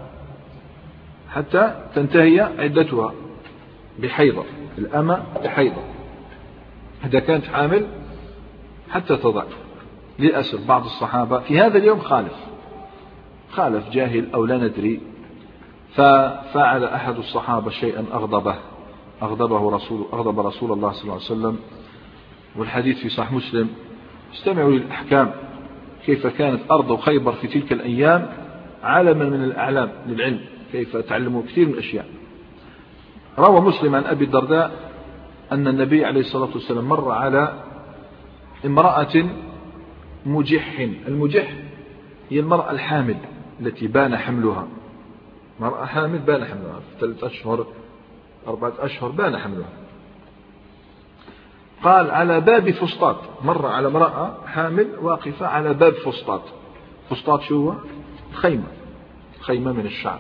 حتى تنتهي عدتها بحيضة، الأمة بحيضة، إذا كانت حامل حتى تضع. للأسف بعض الصحابة في هذا اليوم خالف خالف جاهل أو لا ندري، ففعل أحد الصحابة شيئا أغضبه أغضبه رسول أغضب رسول الله صلى الله عليه وسلم، والحديث في صحيح مسلم. استمعوا للأحكام، كيف كانت أرض خيبر في تلك الأيام علما من الأعلام للعلم، كيف تعلموا كثير من الأشياء. روى مسلم عن أبي الدرداء أن النبي عليه الصلاة والسلام مر على امرأة مجح. المجح هي المرأة الحامل التي بان حملها، مرأة حامل بان حملها في ثلاثة أشهر أربعة أشهر بان حملها. قال على باب فسطاط، مر على امرأة حامل واقفة على باب فسطاط. فسطاط شو هو؟ خيمة، خيمة من الشعب.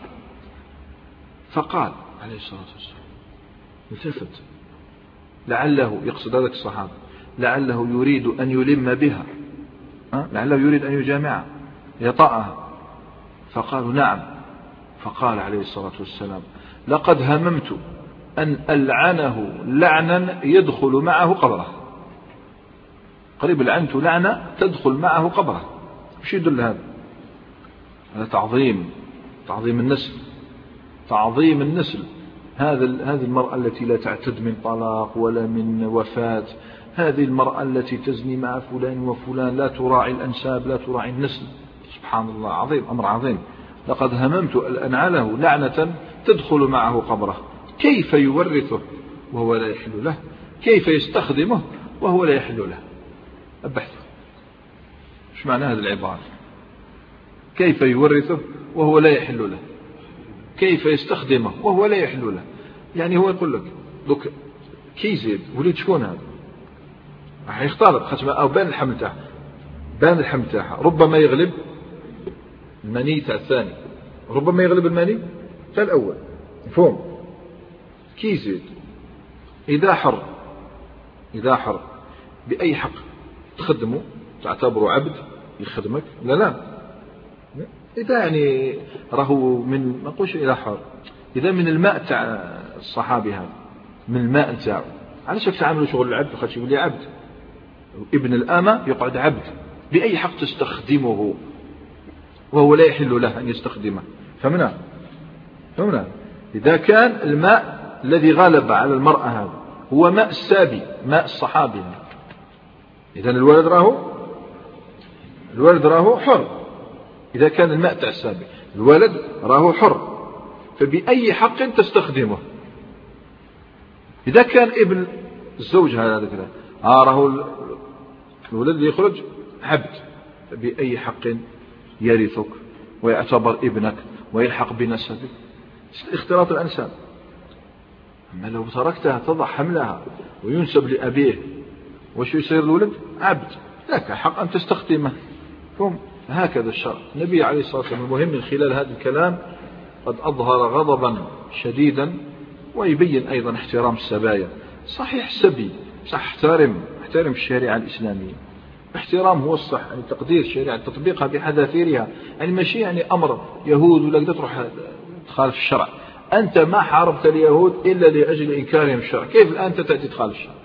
فقال عليه الصلاة والسلام التفت لعله يقصد ذلك الصحابة لعله يريد أن يلم بها، لعله يريد أن يجامعها يطأها. فقالوا نعم. فقال عليه الصلاة والسلام لقد هممت أن ألعنه لعنا يدخل معه قبره. قريب لعنته لعنة تدخل معه قبره. وش يدل هذا؟ هذا تعظيم، تعظيم النسل، تعظيم النسل. هذا هذه المرأة التي لا تعتد من طلاق ولا من وفاة، هذه المرأة التي تزني مع فلان وفلان، لا تراعي الأنساب، لا تراعي النسل. سبحان الله، عظيم، أمر عظيم. لقد هممت أن ألعنه لعنة تدخل معه قبره. كيف يورثه وهو لا يحل له؟ كيف يستخدمه وهو لا يحل له؟ أبحث ايش معنى هذه العبارة؟ كيف يورثه وهو لا يحل له؟ كيف يستخدمه وهو لا يحل له؟ يعني هو يقول لك دوك كي زيد وليد شكون هذا؟ راح يختلط خشمه أو بان الحمل تاعه، بان الحمل تاعها، ربما يغلب المني تاع الثاني، ربما يغلب المني تاع الأول. مفهوم؟ كي زيد إذا حر، إذا حر بأي حق تخدمه، تعتبره عبد يخدمك؟ لا لا. إذا يعني راهو من ما نقولش إذا حر، إذا من الماء تاع الصحابي هذا، من الماء تاعه، علاش تعاملوا شغل العبد؟ خاطر يقول لي عبد، ابن الأمة يقعد عبد. بأي حق تستخدمه وهو لا يحل له أن يستخدمه؟ فهمنا؟ فهمنا؟ إذا كان الماء الذي غلب على المرأة هذا هو ماء السابي، ماء الصحابي، إذا الولد راهو الولد راهو حر. إذا كان الماء تاع السابي الولد راهو حر، فبأي حق تستخدمه؟ إذا كان ابن الزوج هذا كذا آه راهو الولد اللي يخرج عبد، فبأي حق يرثك ويعتبر ابنك ويلحق بنسبك؟ اختلاط الأنساب. أما لو تركتها تضع حملها وينسب لأبيه، وش يصير الولد؟ عبد، لك حق أن تستخدمه. فهم هكذا الشرع. النبي عليه الصلاة والسلام المهم من خلال هذا الكلام قد أظهر غضبا شديدا، ويبين أيضا احترام السبايا. صحيح سبي، صح، احترم احترم الشريعة الإسلامية. احترام هو الصح، يعني تقدير الشريعة، تطبيقها بحذافيرها، يعني ماشي يعني أمر يهود ولا تروح تخالف الشرع. أنت ما حاربت اليهود إلا لأجل إنكارهم الشرع، كيف الآن أنت تأتي تخالف الشرع؟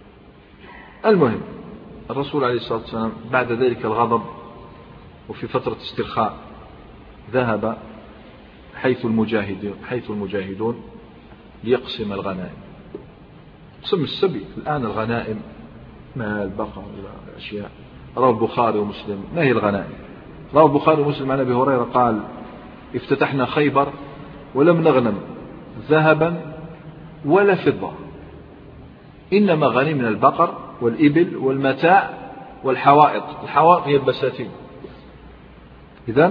المهم الرسول عليه الصلاة والسلام بعد ذلك الغضب وفي فترة استرخاء ذهب حيث المجاهدون حيث المجاهدون ليقسم الغنائم. قسم السبي الآن الغنائم، مال بقر ولا أشياء. رواه البخاري ومسلم. ما هي الغنائم؟ رواه البخاري ومسلم عن أبي هريرة قال افتتحنا خيبر ولم نغنم ذهبا ولا فضة، إنما غنمنا البقر والإبل والمتاع والحوائط. الحوائط هي البساتين. إذن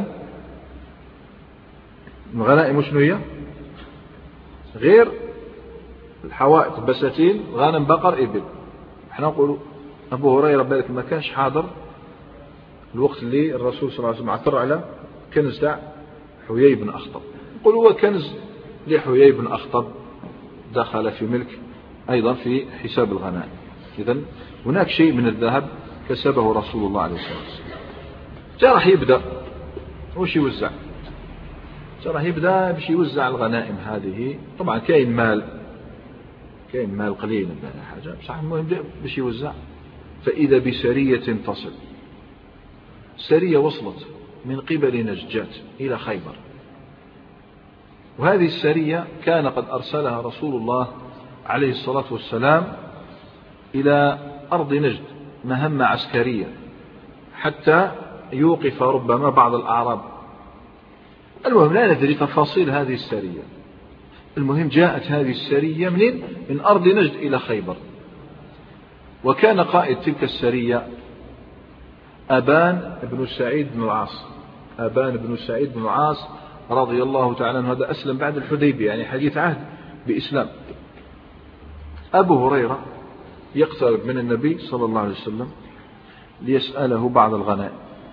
الغنائم شنو هي؟ غير الحوائط البساتين، غنم بقر إبل. احنا نقول أبو هريرة بالك ما كانش حاضر الوقت اللي الرسول صلى الله عليه وسلم عثر على كنز تاع حيي بن أخطب. نقول هو كنز لحيي بن أخطب دخل في ملك أيضا في حساب الغنائم. إذن هناك شيء من الذهب كسبه رسول الله عليه الصلاة والسلام. جاء راح يبدأ وش يوزع؟ جاء راح يبدأ بش يوزع الغنائم هذه. طبعا كاين مال، كاين مال قليل من حاجة، بصح المهم بش يوزع. فإذا بسرية تصل، سرية وصلت من قبل نججات إلى خيبر، وهذه السرية كان قد أرسلها رسول الله عليه الصلاة والسلام إلى أرض نجد مهمة عسكرية حتى يوقف ربما بعض الأعراب. المهم لا ندري تفاصيل هذه السرية. المهم جاءت هذه السرية من من أرض نجد إلى خيبر، وكان قائد تلك السرية أبان بن سعيد بن العاص. أبان بن سعيد بن العاص رضي الله تعالى عنه، هذا أسلم بعد الحديبية، يعني حديث عهد بإسلام. أبو هريرة يقترب من النبي صلى الله عليه وسلم ليسأله بعض الغنائم.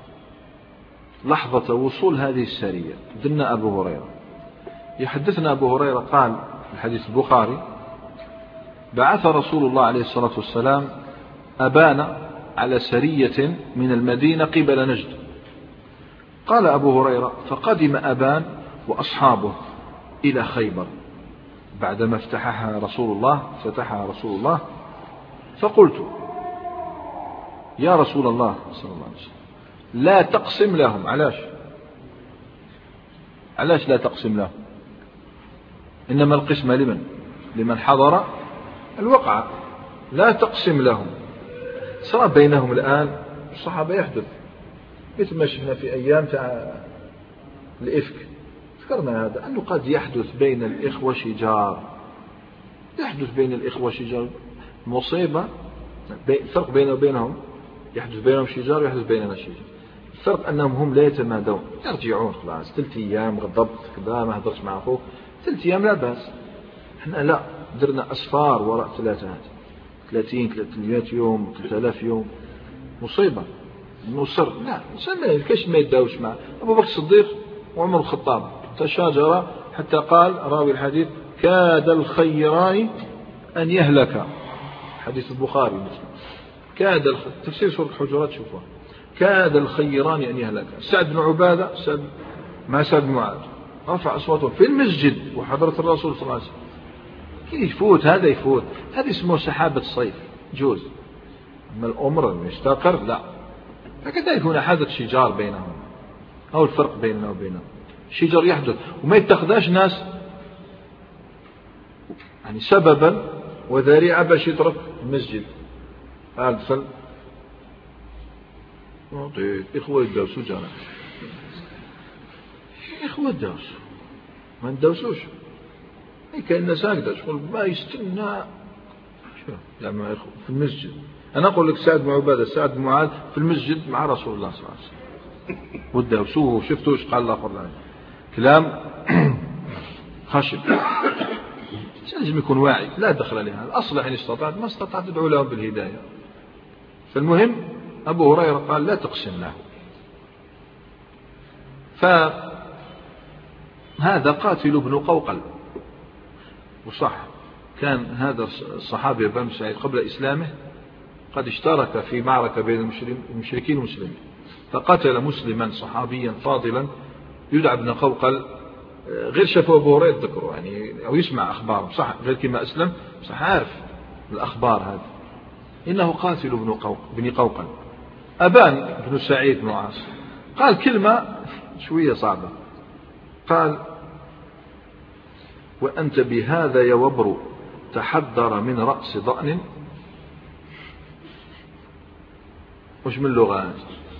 لحظة وصول هذه السرية دنا أبو هريرة يحدثنا أبو هريرة قال في الحديث البخاري: بعث رسول الله عليه الصلاة والسلام أبان على سرية من المدينة قبل نجد. قال أبو هريرة: فقدم أبان وأصحابه إلى خيبر بعدما افتتحها رسول الله فتحها رسول الله فقلت: يا رسول الله صلى الله عليه وسلم لا تقسم لهم. علاش علاش لا تقسم لهم؟ إنما القسمة لمن؟ لمن حضر الوقعة. لا تقسم لهم. صار بينهم الآن الصحابة يحدث مثل ما شفنا في أيام تاع الإفك، ذكرنا هذا أنه قد يحدث بين الإخوة شجار، يحدث بين الإخوة شجار مصيبة. الفرق بينه وبينهم يحدث بينهم شجار ويحدث بيننا شجار. الفرق أنهم هم لا يتمادون، يرجعون خلاص ثلاث أيام غضبت كذا ما هدرش مع أخوه ثلاث أيام لا بأس. احنا لا، درنا أسفار وراء ثلاثة ثلاثين ثلاثمائة يوم ثلاثة آلاف يوم مصيبة. نصر لا سنة كاش ما يداوش مع أبو بكر الصديق وعمر الخطاب تشاجر حتى قال راوي الحديث: كاد الخيران أن يهلك. حديث البخاري مثلا كاد الخ... تفسير سورة الحجرات شوفوا: كاد الخيران أن يهلك. سعد بن عبادة سعد مع سعد بن معاذ رفع أصواتهم في المسجد وحضرة الرسول صلى الله عليه وسلم. يفوت هذا يفوت، هذا اسمه سحابة الصيف جوز. أما الأمر يستقر لا، فكذلك هنا حدث شجار بينهم أو الفرق بيننا وبينهم شجار يحدث وما يتخذاش ناس يعني سببا وذريعة باش يترك المسجد. قال فل إخوة يدوسوا جانا، إخوة يدوسوا ما ندوسوش. كاين ناس هكذا شغل ما يستنى يعني في المسجد. أنا أقول لك سعد بن عبادة سعد بن معاذ في المسجد مع رسول الله صلى الله عليه وسلم ودوسوه شفتوا ايش قال الآخر له كلام خشب. لازم يكون واعي لا دخل لها. الأصلح إن استطعت، ما استطعت تدعو لهم بالهداية. فالمهم أبو هريرة قال: لا تقسم له. فهذا قاتل بن قوقل، وصح كان هذا الصحابي بن سعيد قبل إسلامه قد اشترك في معركة بين المشركين والمسلمين، فقتل مسلما صحابيا فاضلا يدعى ابن قوقل. غير شافه أبو هريرة ذكره يعني أو يسمع أخباره صح، غير كما أسلم صح عارف الأخبار هذه. إنه قاتل ابن بن قوقل. أبان بن سعيد بن عاص قال كلمة شوية صعبة، قال: وأنت بهذا يا وبر تحذر من رأس ضأن. وش من لغات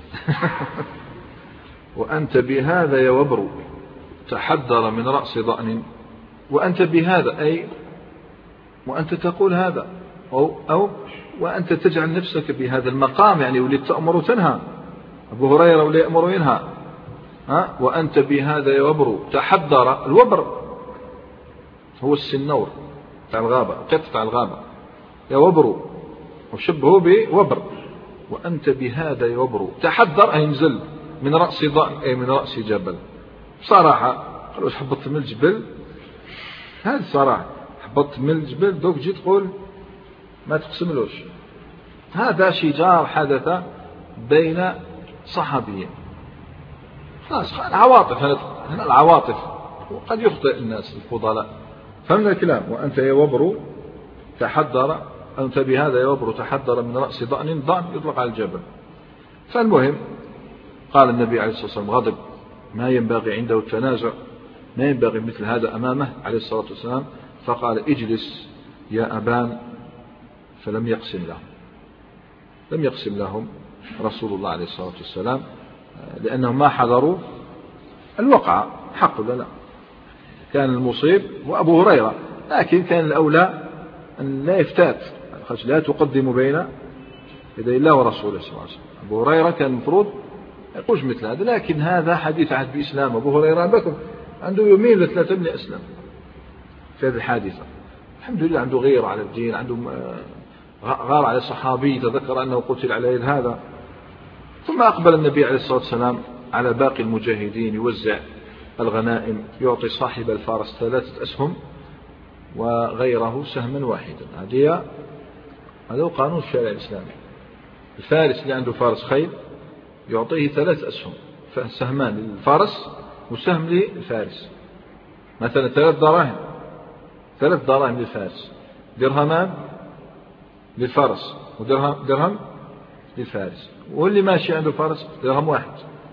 وأنت بهذا يا وبر تحذر من رأس ضأن. وأنت بهذا أي وأنت تقول هذا أو, أو وأنت تجعل نفسك بهذا المقام، يعني ولد تأمر وتنهى. أبو هريرة ولا يأمر وينهى. ها؟ وأنت بهذا يا وبر تحذر. الوبر هو السنور تاع الغابة، قطع الغابة يا وبر، وشبهه بوبر. وأنت بهذا يا وبر تحذر أي نزل من رأس ضأن أي من رأس جبل. بصراحة قالوا حبطت من الجبل، هذه صراحة حبطت من الجبل دوك جيت تقول ما تقسملوش. هذا شجار حدث بين صحابيين. خلاص العواطف هنا العواطف وقد يخطئ الناس الفضلاء. فهمنا الكلام. وأنت يا وبر تحذر، أنت بهذا يا وبر تحذر من رأس ضأن. ضأن يطلق على الجبل. فالمهم قال النبي عليه الصلاة والسلام غضب، ما ينبغي عنده التنازع، ما ينبغي مثل هذا أمامه عليه الصلاة والسلام. فقال: اجلس يا أبان. فلم يقسم لهم، لم يقسم لهم رسول الله عليه الصلاة والسلام لأنهم ما حضروا الوقعة. حق ولا لا؟ كان المصيب وأبو هريرة، لكن كان الأولى أن لا يفتات، لا تقدم بين يدي الله ورسوله صلى الله عليه وسلم. أبو هريرة كان المفروض يقولش مثل هذا، لكن هذا حديث عهد بإسلام. أبو هريرة بكم عنده يومين ولا ثلاثة من الإسلام في هذه الحادثة، الحمد لله عنده غير على الدين، عنده غار على الصحابي تذكر أنه قتل على يد هذا. ثم أقبل النبي عليه الصلاة والسلام على باقي المجاهدين يوزع الغنائم، يعطي صاحب الفارس ثلاثة أسهم وغيره سهما واحدا. هذا هذا قانون الشارع الإسلامي. الفارس اللي عنده فارس خيل يعطيه ثلاث أسهم، سهمان للفارس وسهم للفارس. مثلا ثلاث دراهم، ثلاث دراهم للفارس، درهمان للفرس ودرهم درهم للفارس، واللي ماشي عنده فارس درهم واحد.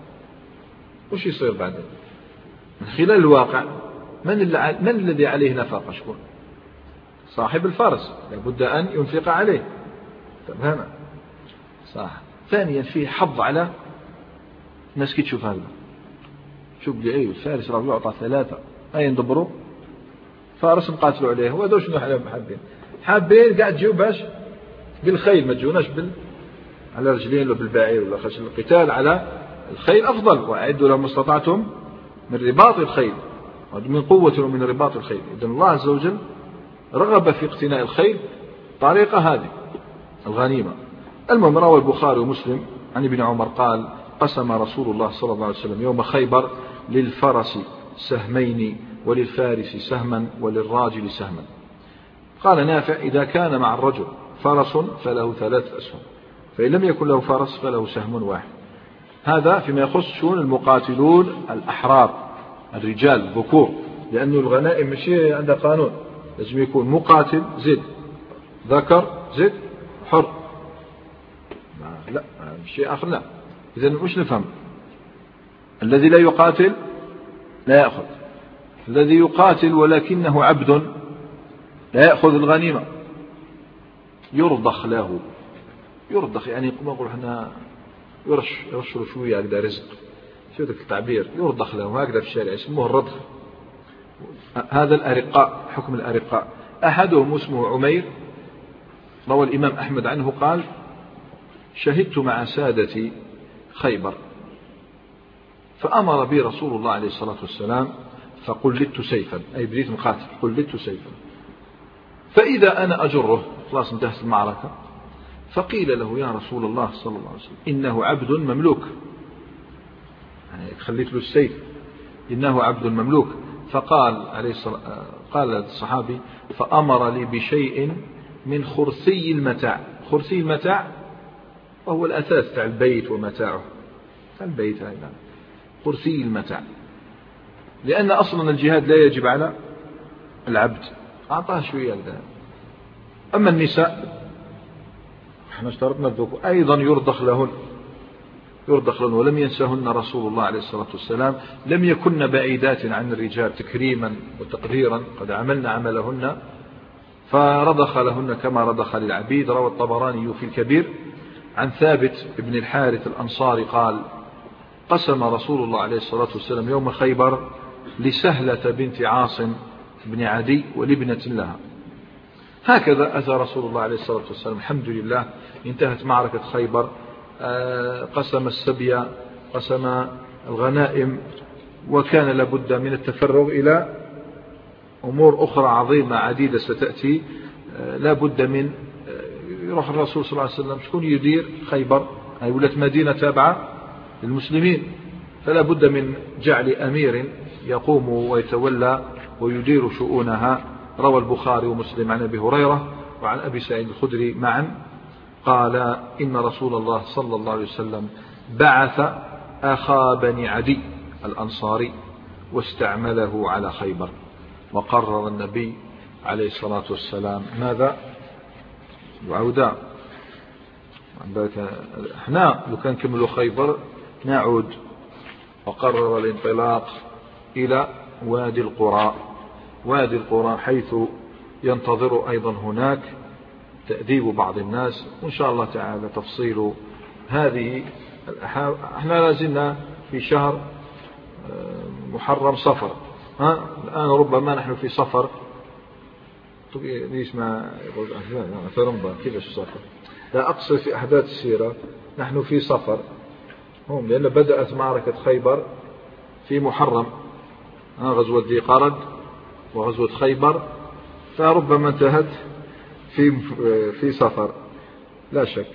وش يصير بعدين؟ من خلال الواقع من, من الذي عليه نفقة؟ شكون؟ صاحب الفارس، لابد أن ينفق عليه. تمام صح. ثانيا فيه حظ على الناس كي تشوف هذا، شوف لي أيه الفارس راه يعطى ثلاثة، أي ندبروا فارس نقاتلوا عليه. هو دوش نحن حابين حابين قاعد تجيو باش بالخيل، ما تجوناش بال على رجلين ولا بالبعير ولا خشن. القتال على الخيل أفضل، وأعدوا لهم ما استطعتم من رباط الخيل ومن قوة ومن رباط الخيل. إذن الله عز وجل رغب في اقتناء الخيل طريقة هذه الغنيمة. المهم روى البخاري ومسلم عن ابن عمر قال قسم رسول الله صلى الله عليه وسلم يوم خيبر للفرس سهمين وللفارس سهما وللراجل سهما. قال نافع إذا كان مع الرجل فرس فله ثلاث أسهم، فإن لم يكن له فرس فله سهم واحد. هذا فيما يخص شؤون المقاتلون الأحرار الرجال الذكور، لأن الغنائم ماشي عندها قانون، لازم يكون مقاتل زد، ذكر زد، حر. لا شيء آخر لا. إذا مش نفهم، الذي لا يقاتل لا يأخذ، الذي يقاتل ولكنه عبد لا يأخذ الغنيمة، يرضخ له. يرضخ يعني ما نقول احنا يرش يرش شوية هكذا رزق، شو ذاك التعبير، يرضخ له هكذا في الشارع يسموه الرضخ. هذا الأرقاء، حكم الأرقاء. أحدهم اسمه عمير، روى الإمام أحمد عنه قال شهدت مع سادتي خيبر فأمر بي رسول الله عليه الصلاة والسلام فقلدت سيفا، أي بديت مقاتل قلدت سيفا، فإذا أنا أجره، خلاص انتهت المعركة، فقيل له يا رسول الله صلى الله عليه وسلم إنه عبد مملوك، يعني خليت له السيف، إنه عبد مملوك. فقال عليه الصلاة قال الصحابي فأمر لي بشيء من خرسي المتاع. خرسي المتاع وهو الأثاث تاع البيت ومتاعه، تاع البيت هذا خرسي المتاع، لأن أصلا الجهاد لا يجب على العبد، أعطاه شوية الذهب. أما النساء احنا اشترطنا الذكور أيضا يرضخ لهن، يرضخ لهن، ولم ينسهن رسول الله عليه الصلاة والسلام، لم يكن بعيدات عن الرجال تكريما وتقديرا، قد عملنا عملهن فرضخ لهن كما رضخ للعبيد. روى الطبراني في الكبير عن ثابت بن الحارث الأنصاري قال قسم رسول الله عليه الصلاة والسلام يوم خيبر لسهلة بنت عاصم بن عدي ولابنة لها. هكذا أتى رسول الله عليه الصلاة والسلام. الحمد لله انتهت معركة خيبر، قسم السبي، قسم الغنائم، وكان لابد من التفرغ إلى أمور أخرى عظيمة عديدة ستأتي. لابد من يروح الرسول صلى الله عليه وسلم شكون يدير خيبر، هي ولت مدينة تابعة للمسلمين، فلا بد من جعل أمير يقوم ويتولى ويدير شؤونها. روى البخاري ومسلم عن أبي هريرة وعن أبي سعيد الخدري معا قال إن رسول الله صلى الله عليه وسلم بعث أخا بني عدي الأنصاري واستعمله على خيبر، وقرر النبي عليه الصلاة والسلام ماذا؟ العودة. احنا لو كان كملوا خيبر نعود، وقرر الانطلاق إلى وادي القرى. وادي القرى حيث ينتظر أيضا هناك تأديب بعض الناس، وإن شاء الله تعالى تفصيل هذه الأحوال. احنا لازلنا في شهر محرم صفر. ها الآن ربما نحن في صفر ليش ما في رمضان كيف صفر؟ لا أقصد في أحداث السيرة نحن في صفر هم، لأن بدأت معركة خيبر في محرم، غزوة ذي قرد وغزوة خيبر، فربما انتهت في في صفر لا شك.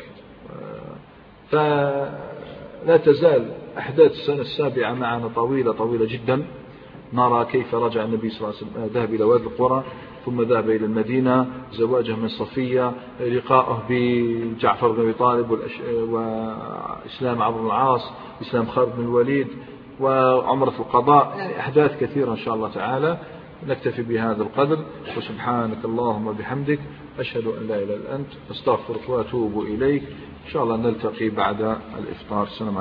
فلا تزال أحداث السنة السابعة معنا طويلة طويلة جدا. نرى كيف رجع النبي صلى الله عليه وسلم، ذهب إلى وادي القرى ثم ذهب إلى المدينة، زواجه من صفية، لقاءه بجعفر بن أبي طالب وإسلام عمرو بن العاص، إسلام خالد بن الوليد، وعمرة القضاء، يعني أحداث كثيرة إن شاء الله تعالى. نكتفي بهذا القدر، وسبحانك اللهم وبحمدك أشهد أن لا إله إلا أنت أستغفرك وأتوب إليك. إن شاء الله نلتقي بعد الإفطار. السلام عليكم.